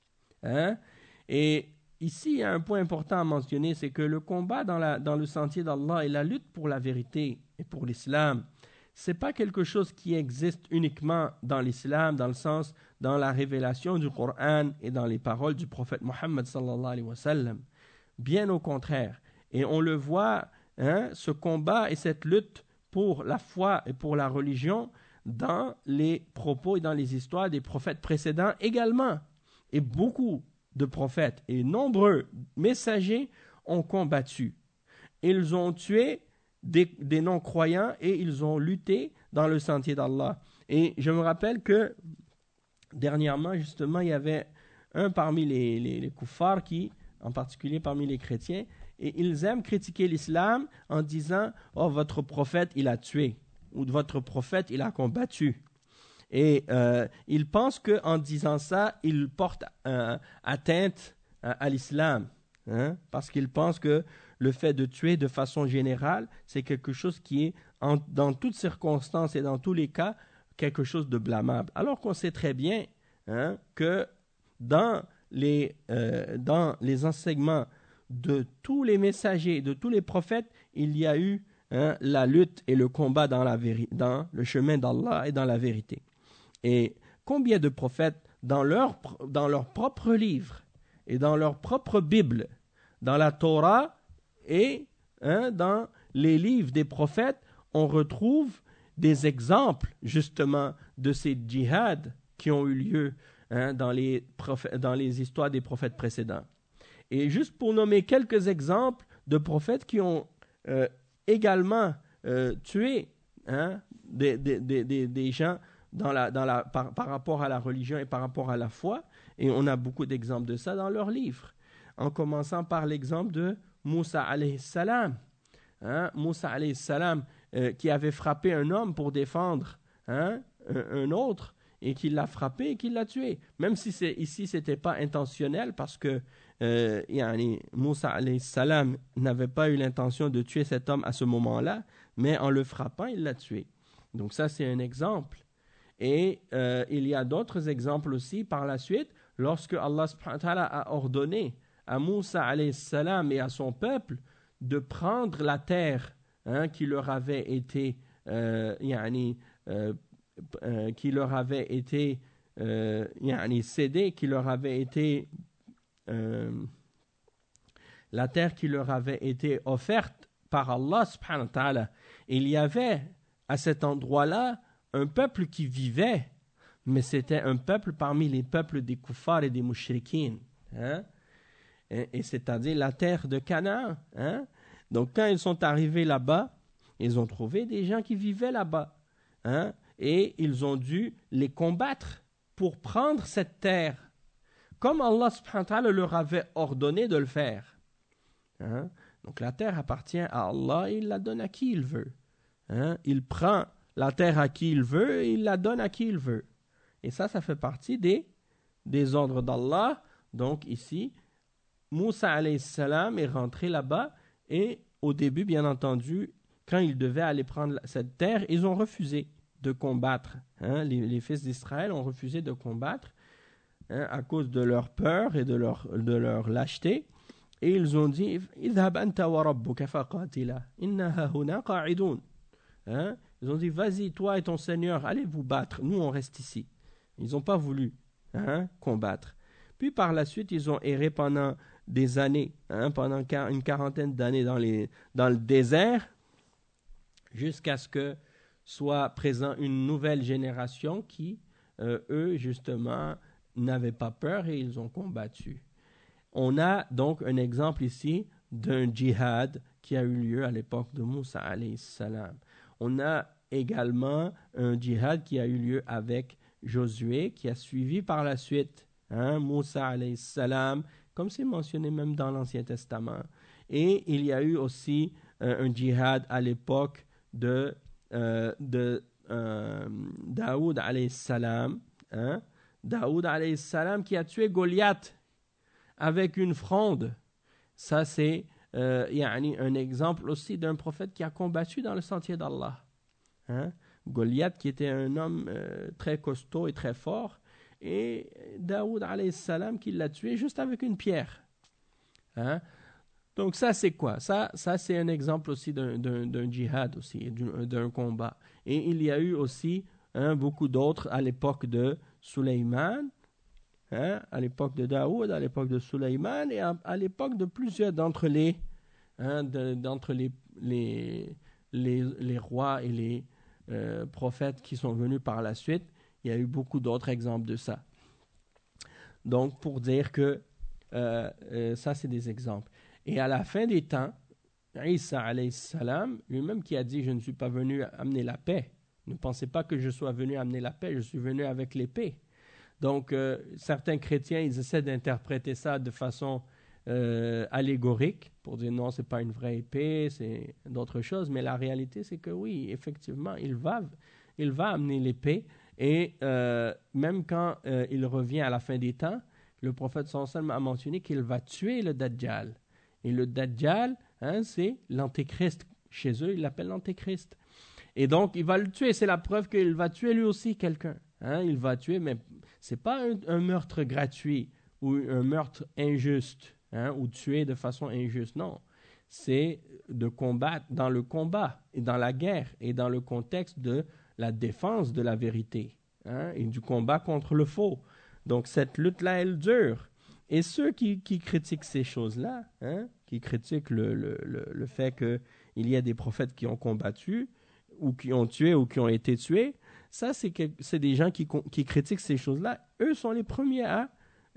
Et ici, il y a un point important à mentionner, c'est que le combat dans le sentier d'Allah et la lutte pour la vérité et pour l'islam, ce n'est pas quelque chose qui existe uniquement dans l'islam, dans le sens, dans la révélation du Coran et dans les paroles du prophète Mohammed sallallahu alayhi wa sallam. Bien au contraire. Et on le voit, ce combat et cette lutte pour la foi et pour la religion dans les propos et dans les histoires des prophètes précédents également. Et beaucoup de prophètes et nombreux messagers ont combattu. Ils ont tué des non-croyants et ils ont lutté dans le sentier d'Allah. Et je me rappelle que dernièrement, justement, il y avait un parmi les kuffars qui, en particulier parmi les chrétiens, et ils aiment critiquer l'islam en disant « Oh, votre prophète, il a tué » ou « Votre prophète, il a combattu ». Et ils pensent qu'en disant ça, ils portent atteinte à l'islam. Parce qu'ils pensent que le fait de tuer de façon générale, c'est quelque chose qui est, dans toutes circonstances et dans tous les cas, quelque chose de blâmable. Alors qu'on sait très bien que dans les enseignements de tous les messagers, de tous les prophètes, il y a eu la lutte et le combat dans le chemin d'Allah et dans la vérité. Et combien de prophètes, dans leur propre livre et dans leur propre Bible, dans la Torah et dans les livres des prophètes, on retrouve des exemples justement de ces djihads qui ont eu lieu dans les histoires des prophètes précédents. Et juste pour nommer quelques exemples de prophètes qui ont également tué des gens par rapport à la religion et par rapport à la foi, et on a beaucoup d'exemples de ça dans leurs livres, en commençant par l'exemple de Moussa alayhi salam. Moussa alayhi salam qui avait frappé un homme pour défendre un autre, et qui l'a frappé et qui l'a tué. Même si ici, ce n'était pas intentionnel, parce que Moussa alayhi salam n'avait pas eu l'intention de tuer cet homme à ce moment-là, mais en le frappant, il l'a tué. Donc ça, c'est un exemple. Et il y a d'autres exemples aussi par la suite, lorsque Allah subhanahu wa ta'ala a ordonné à Moussa alayhi salam et à son peuple de prendre la terre qui leur avait été cédée, qui leur avait été la terre qui leur avait été offerte par Allah subhanahu wa ta'ala. Il y avait à cet endroit-là un peuple qui vivait, mais c'était un peuple parmi les peuples des kuffars et des mushrikines, et c'est-à-dire la terre de Canaan. Donc quand ils sont arrivés là-bas, ils ont trouvé des gens qui vivaient là-bas, et ils ont dû les combattre pour prendre cette terre, comme Allah subhanahu wa ta'ala leur avait ordonné de le faire. Donc la terre appartient à Allah et il la donne à qui il veut. Il prend la terre à qui il veut et il la donne à qui il veut. Et ça fait partie des ordres d'Allah. Donc ici, Moussa alayhi salam est rentré là-bas, et au début, bien entendu, quand ils devaient aller prendre cette terre, ils ont refusé de combattre. Les fils d'Israël ont refusé de combattre à cause de leur peur et de leur lâcheté. Et ils ont dit ils ont dit vas-y, toi et ton Seigneur, allez vous battre, nous on reste ici. Ils n'ont pas voulu combattre. Puis par la suite, ils ont erré pendant des années, pendant une quarantaine d'années dans le désert, jusqu'à ce que soit présent une nouvelle génération qui eux, justement, n'avaient pas peur et ils ont combattu. On a donc un exemple ici d'un djihad qui a eu lieu à l'époque de Moussa alayhi salam. On a également un djihad qui a eu lieu avec Josué, qui a suivi par la suite Moussa alayhi salam, comme c'est mentionné même dans l'Ancien Testament. Et il y a eu aussi un djihad à l'époque de Daoud alayhi salam, Daoud alayhi salam qui a tué Goliath avec une fronde. Ça c'est un exemple aussi d'un prophète qui a combattu dans le sentier d'Allah. Goliath qui était un homme très costaud et très fort, et Daoud alayhi salam qui l'a tué juste avec une pierre. Donc ça c'est quoi? Ça c'est un exemple aussi d'un djihad aussi, d'un combat. Et il y a eu aussi beaucoup d'autres à l'époque de Sulayman, à l'époque de Daoud, à l'époque de Sulayman et à l'époque de plusieurs d'entre les rois et les prophètes qui sont venus par la suite. Il y a eu beaucoup d'autres exemples de ça. Donc pour dire que ça c'est des exemples. Et à la fin des temps, Isa alayhi salam, lui-même qui a dit « Je ne suis pas venu amener la paix. Ne pensez pas que je sois venu amener la paix, je suis venu avec l'épée. » Donc, certains chrétiens, ils essaient d'interpréter ça de façon allégorique pour dire « Non, ce n'est pas une vraie épée, c'est d'autres choses. » Mais la réalité, c'est que oui, effectivement, il va amener l'épée. Et même quand il revient à la fin des temps, le prophète sallallahu alayhi wa sallam a mentionné qu'il va tuer le Dajjal. Et le Dajjal, c'est l'antéchrist. Chez eux, ils l'appellent l'antéchrist. Et donc, il va le tuer. C'est la preuve qu'il va tuer lui aussi quelqu'un. Il va tuer, mais ce n'est pas un meurtre gratuit ou un meurtre injuste, ou tuer de façon injuste. Non, c'est de combattre dans le combat et dans la guerre et dans le contexte de la défense de la vérité et du combat contre le faux. Donc, cette lutte-là, elle dure. Et ceux qui critiquent ces choses-là, qui critiquent le fait qu'il y a des prophètes qui ont combattu, ou qui ont tué, ou qui ont été tués, ça, c'est des gens qui critiquent ces choses-là. Eux sont les premiers à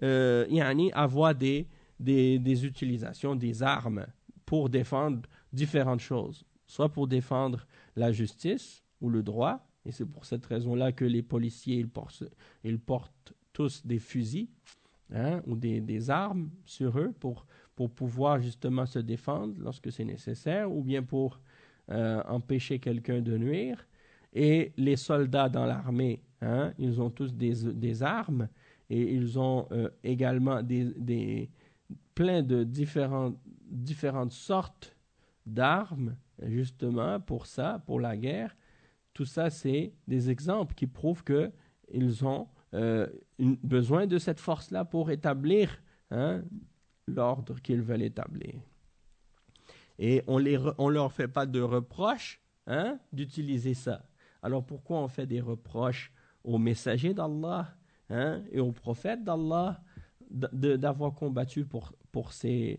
avoir des utilisations, des armes pour défendre différentes choses. Soit pour défendre la justice ou le droit, et c'est pour cette raison-là que les policiers, ils portent tous des fusils, ou des armes sur eux pour pouvoir justement se défendre lorsque c'est nécessaire, ou bien pour empêcher quelqu'un de nuire. Et les soldats dans l'armée, ils ont tous des armes, et ils ont également plein de différentes sortes d'armes, justement pour ça, pour la guerre. Tout ça, c'est des exemples qui prouvent qu'ils ont besoin de cette force-là pour établir l'ordre qu'ils veulent établir. Et on leur fait pas de reproches d'utiliser ça. Alors pourquoi on fait des reproches aux messagers d'Allah et aux prophètes d'Allah d'avoir combattu pour ces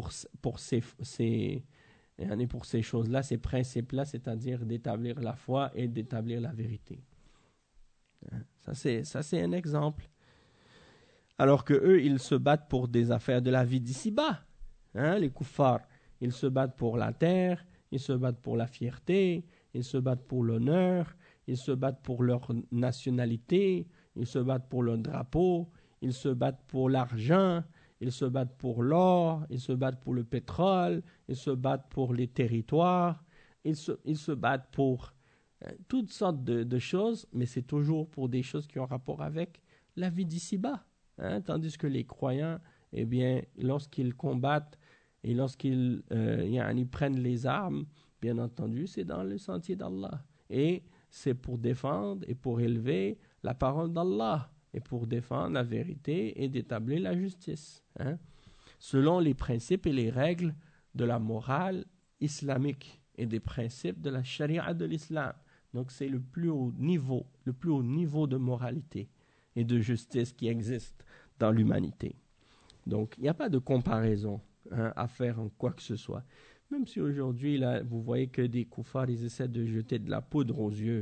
choses-là, ces principes-là, c'est-à-dire d'établir la foi et d'établir la vérité. Ça c'est un exemple. Alors que eux, ils se battent pour des affaires de la vie d'ici-bas. Les kuffars, ils se battent pour la terre, ils se battent pour la fierté, ils se battent pour l'honneur, ils se battent pour leur nationalité, ils se battent pour le drapeau, ils se battent pour l'argent, ils se battent pour l'or, ils se battent pour le pétrole, ils se battent pour les territoires, ils se battent pour toutes sortes de choses, mais c'est toujours pour des choses qui ont rapport avec la vie d'ici-bas. Tandis que les croyants, eh bien, lorsqu'ils combattent et lorsqu'ils prennent les armes, bien entendu, c'est dans le sentier d'Allah. Et c'est pour défendre et pour élever la parole d'Allah et pour défendre la vérité et d'établir la justice. Selon les principes et les règles de la morale islamique et des principes de la charia de l'islam. Donc c'est le plus haut niveau de moralité et de justice qui existe dans l'humanité. Donc il n'y a pas de comparaison à faire en quoi que ce soit. Même si aujourd'hui, là, vous voyez que des koufars, ils essaient de jeter de la poudre aux yeux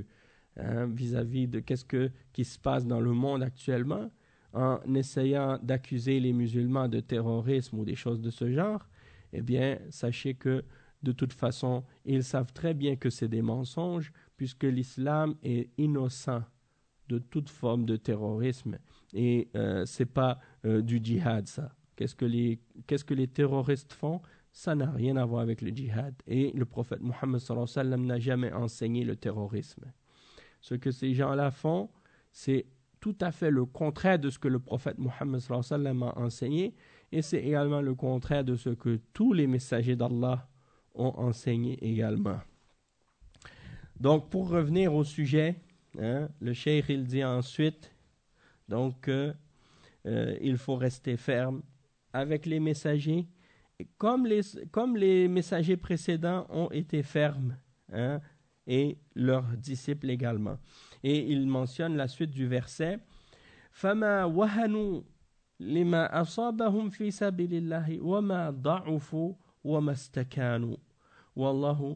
vis-à-vis de qui se passe dans le monde actuellement, en essayant d'accuser les musulmans de terrorisme ou des choses de ce genre, eh bien, sachez que de toute façon, ils savent très bien que c'est des mensonges, puisque l'islam est innocent de toute forme de terrorisme. Et ce n'est pas du djihad, ça. Qu'est-ce que les terroristes font? Ça n'a rien à voir avec le djihad. Et le prophète Mohammed sallallahu alayhi wa sallam n'a jamais enseigné le terrorisme. Ce que ces gens-là font, c'est tout à fait le contraire de ce que le prophète Mohammed sallallahu alayhi wa sallam a enseigné, et c'est également le contraire de ce que tous les messagers d'Allah ont enseigné également. Donc, pour revenir au sujet, le cheikh il dit ensuite donc il faut rester ferme avec les messagers, comme les messagers précédents ont été fermes, et leurs disciples également. Et il mentionne la suite du verset: فَمَا وَهَنُوا لِمَا أَصَابَهُمْ فِي سَبِيلِ اللَّهِ وَمَا ضَعُفُوا وَمَا اسْتَكَانُوا وَاللَّهُ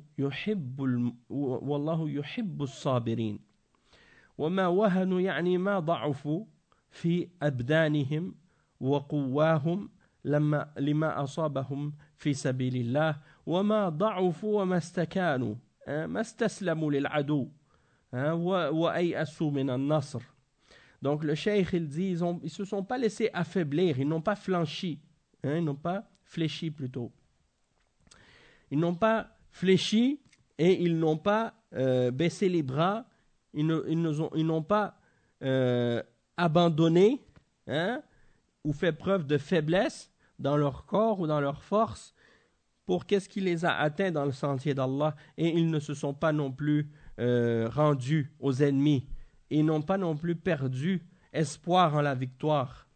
يُحِبُّ الصَّابِرِينَ. وَمَا وَهَنُوا يعني ما ضعفوا في أبدانهم وقواهم لما أصابهم في سبيل الله وما ضعفوا وما استكانوا ما استسلموا للعدو وأيأسوا من النصر. Donc le cheikh il dit ils se sont pas laissés affaiblir, ils n'ont pas flanchi, ils n'ont pas fléchi plutôt. Ils n'ont pas fléchi et ils n'ont pas baissé les bras, ils n'ont pas abandonné, ou fait preuve de faiblesse dans leur corps ou dans leur force pour qu'est-ce qui les a atteints dans le sentier d'Allah, et ils ne se sont pas non plus rendus aux ennemis. Ils n'ont pas non plus perdu espoir en la victoire.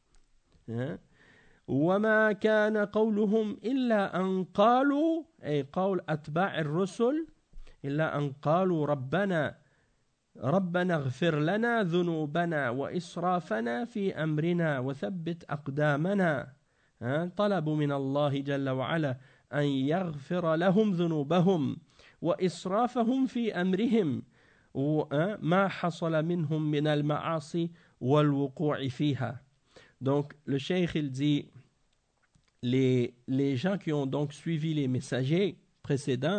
وَمَا كَانَ قَوْلُهُمْ إِلَّا أَنْ قَالُوا أي قول أتباع الرسل إلا أن قالوا ربنا اغفر لنا ذنوبنا وإسرافنا في أمرنا وثبت أقدامنا. طلبوا من الله جل وعلا أن يغفر لهم ذنوبهم وإسرافهم في أمرهم ما حصل منهم من المعاصي والوقوع فيها. Donc le cheikh il dit les gens qui ont donc suivi les messagers précédents,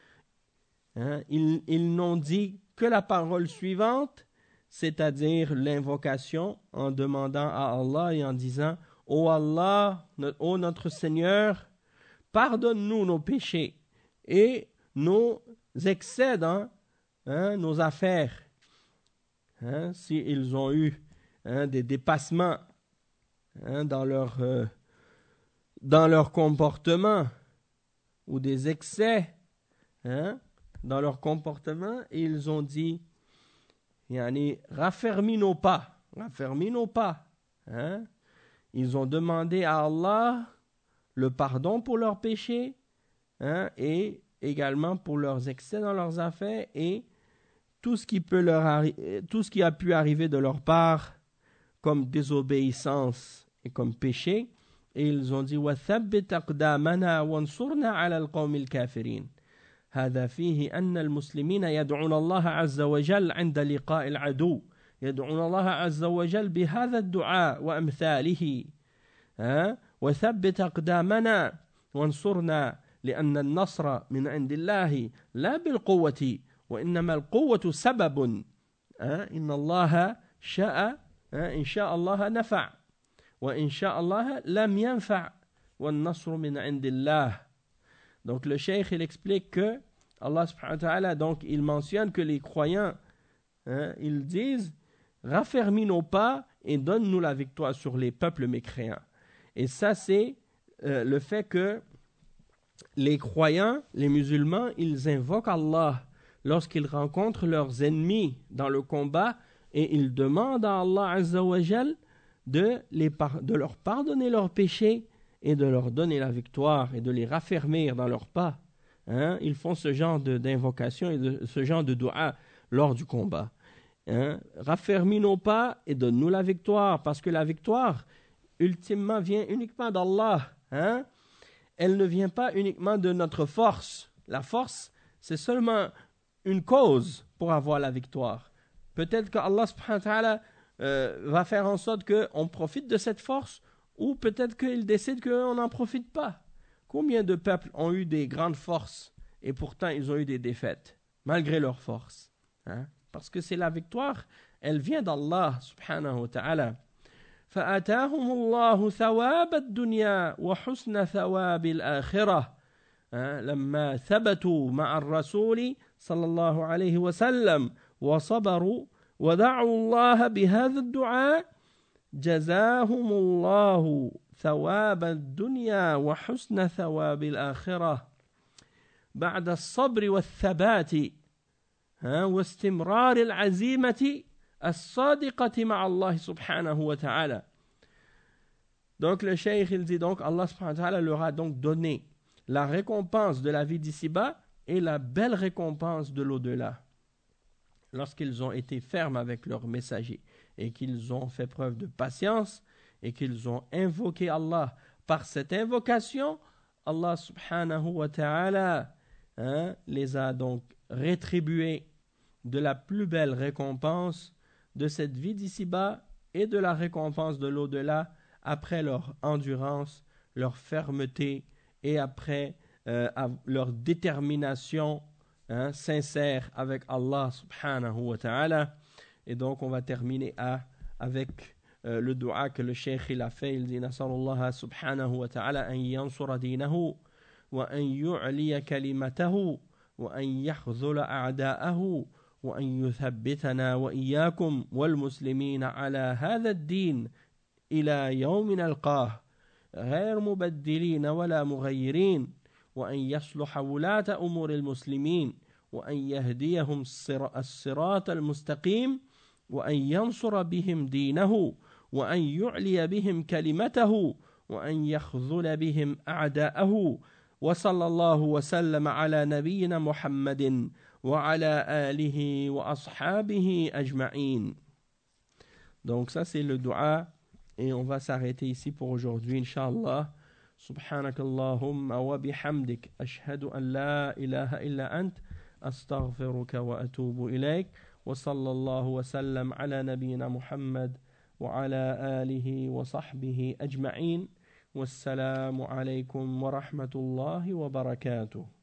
ils n'ont dit que la parole suivante, c'est-à-dire l'invocation en demandant à Allah et en disant: ô Allah, ô notre Seigneur, pardonne-nous nos péchés et nos excès dans nos affaires. S'ils ont eu des dépassements dans leur comportement ou des excès dans leur comportement, et ils ont dit raffermis nos pas. Ils ont demandé à Allah le pardon pour leurs péchés, et également pour leurs excès dans leurs affaires et tout ce qui a pu arriver de leur part comme désobéissance et comme péché. Et ils ont dit وَثَبِّتْ أَقْدَامَنَا وَانْصُرْنَا عَلَى الْقَوْمِ الْكَافِرِينَ. هذا فيه أن المسلمين يدعون الله عز وجل عند لقاء العدو، يدعون الله عز وجل بهذا الدعاء وأمثاله. وثبت أقدامنا وانصرنا لأن النصر من عند الله لا بالقوة وإنما القوة سبب. إن الله شاء إن شاء الله نفع وإن شاء الله لم ينفع والنصر من عند الله. Donc le cheikh il explique que Allah subhanahu wa ta'ala, donc il mentionne que les croyants ils disent raffermis nos pas et donne-nous la victoire sur les peuples mécréants. Et ça c'est le fait que les croyants, les musulmans, ils invoquent Allah lorsqu'ils rencontrent leurs ennemis dans le combat, et ils demandent à Allah azza wa jal de leur pardonner leurs péchés et de leur donner la victoire et de les raffermir dans leurs pas. Ils font ce genre d'invocation et ce genre de dua lors du combat. Raffermis nos pas et donne-nous la victoire, parce que la victoire, ultimement, vient uniquement d'Allah. Elle ne vient pas uniquement de notre force. La force, c'est seulement une cause pour avoir la victoire. Peut-être que Allah subhanahu wa ta'ala va faire en sorte qu'on profite de cette force, ou peut-être qu'il décide qu'on n'en profite pas. Combien de peuples ont eu des grandes forces et pourtant ils ont eu des défaites, malgré leur force, hein? Parce que c'est la victoire, elle vient d'Allah subhanahu wa ta'ala. فآتاهم الله ثواب الدنيا وحسن ثواب الآخرة لما ثبتوا مع الرسول صلى الله عليه وسلم وصبروا ودعوا الله بهذا الدعاء جزاهم الله ثواب الدنيا وحسن ثواب الآخرة بعد الصبر والثبات واستمرار العزيمة الصادقة مع الله سبحانه وتعالى. Donc le cheikh il dit donc Allah subhanahu wa ta'ala leur a donc donné la récompense de la vie d'ici-bas et la belle récompense de l'au-delà. Lorsqu'ils ont été fermes avec leurs messagers et qu'ils ont fait preuve de patience et qu'ils ont invoqué Allah. Par cette invocation, Allah subhanahu wa ta'ala les a donc rétribués de la plus belle récompense de cette vie d'ici-bas et de la récompense de l'au-delà après leur endurance, leur fermeté et après leur détermination sincère avec Allah subhanahu wa ta'ala. Et donc on va terminer avec le dua que le cheikh il a fait. Il dit Nasallallahu subhanahu wa ta'ala an yansura dinahu wa an yu'liya kalimatahu wa an yakhzula a'da'ahu wa an yuthabbitana wa iyyakum wal muslimina ala hadha ad-din ila yawmin alqah غير مبدلين ولا مغيرين وأن يصلح ولاة أمور المسلمين وأن يهديهم الصراط المستقيم وأن ينصر بهم دينه وأن يعلي بهم كلمته وأن يخذل بهم أعداءه وصلى الله وسلم على نبينا محمد وعلى آله وأصحابه أجمعين. Donc ça c'est le dua et on va s'arrêter ici pour aujourd'hui Inch'Allah. سبحانك اللهم وبحمدك أشهد أن لا إله إلا أنت أستغفرك وأتوب إليك وصلى الله وسلم على نبينا محمد وعلى آله وصحبه أجمعين والسلام عليكم ورحمة الله وبركاته.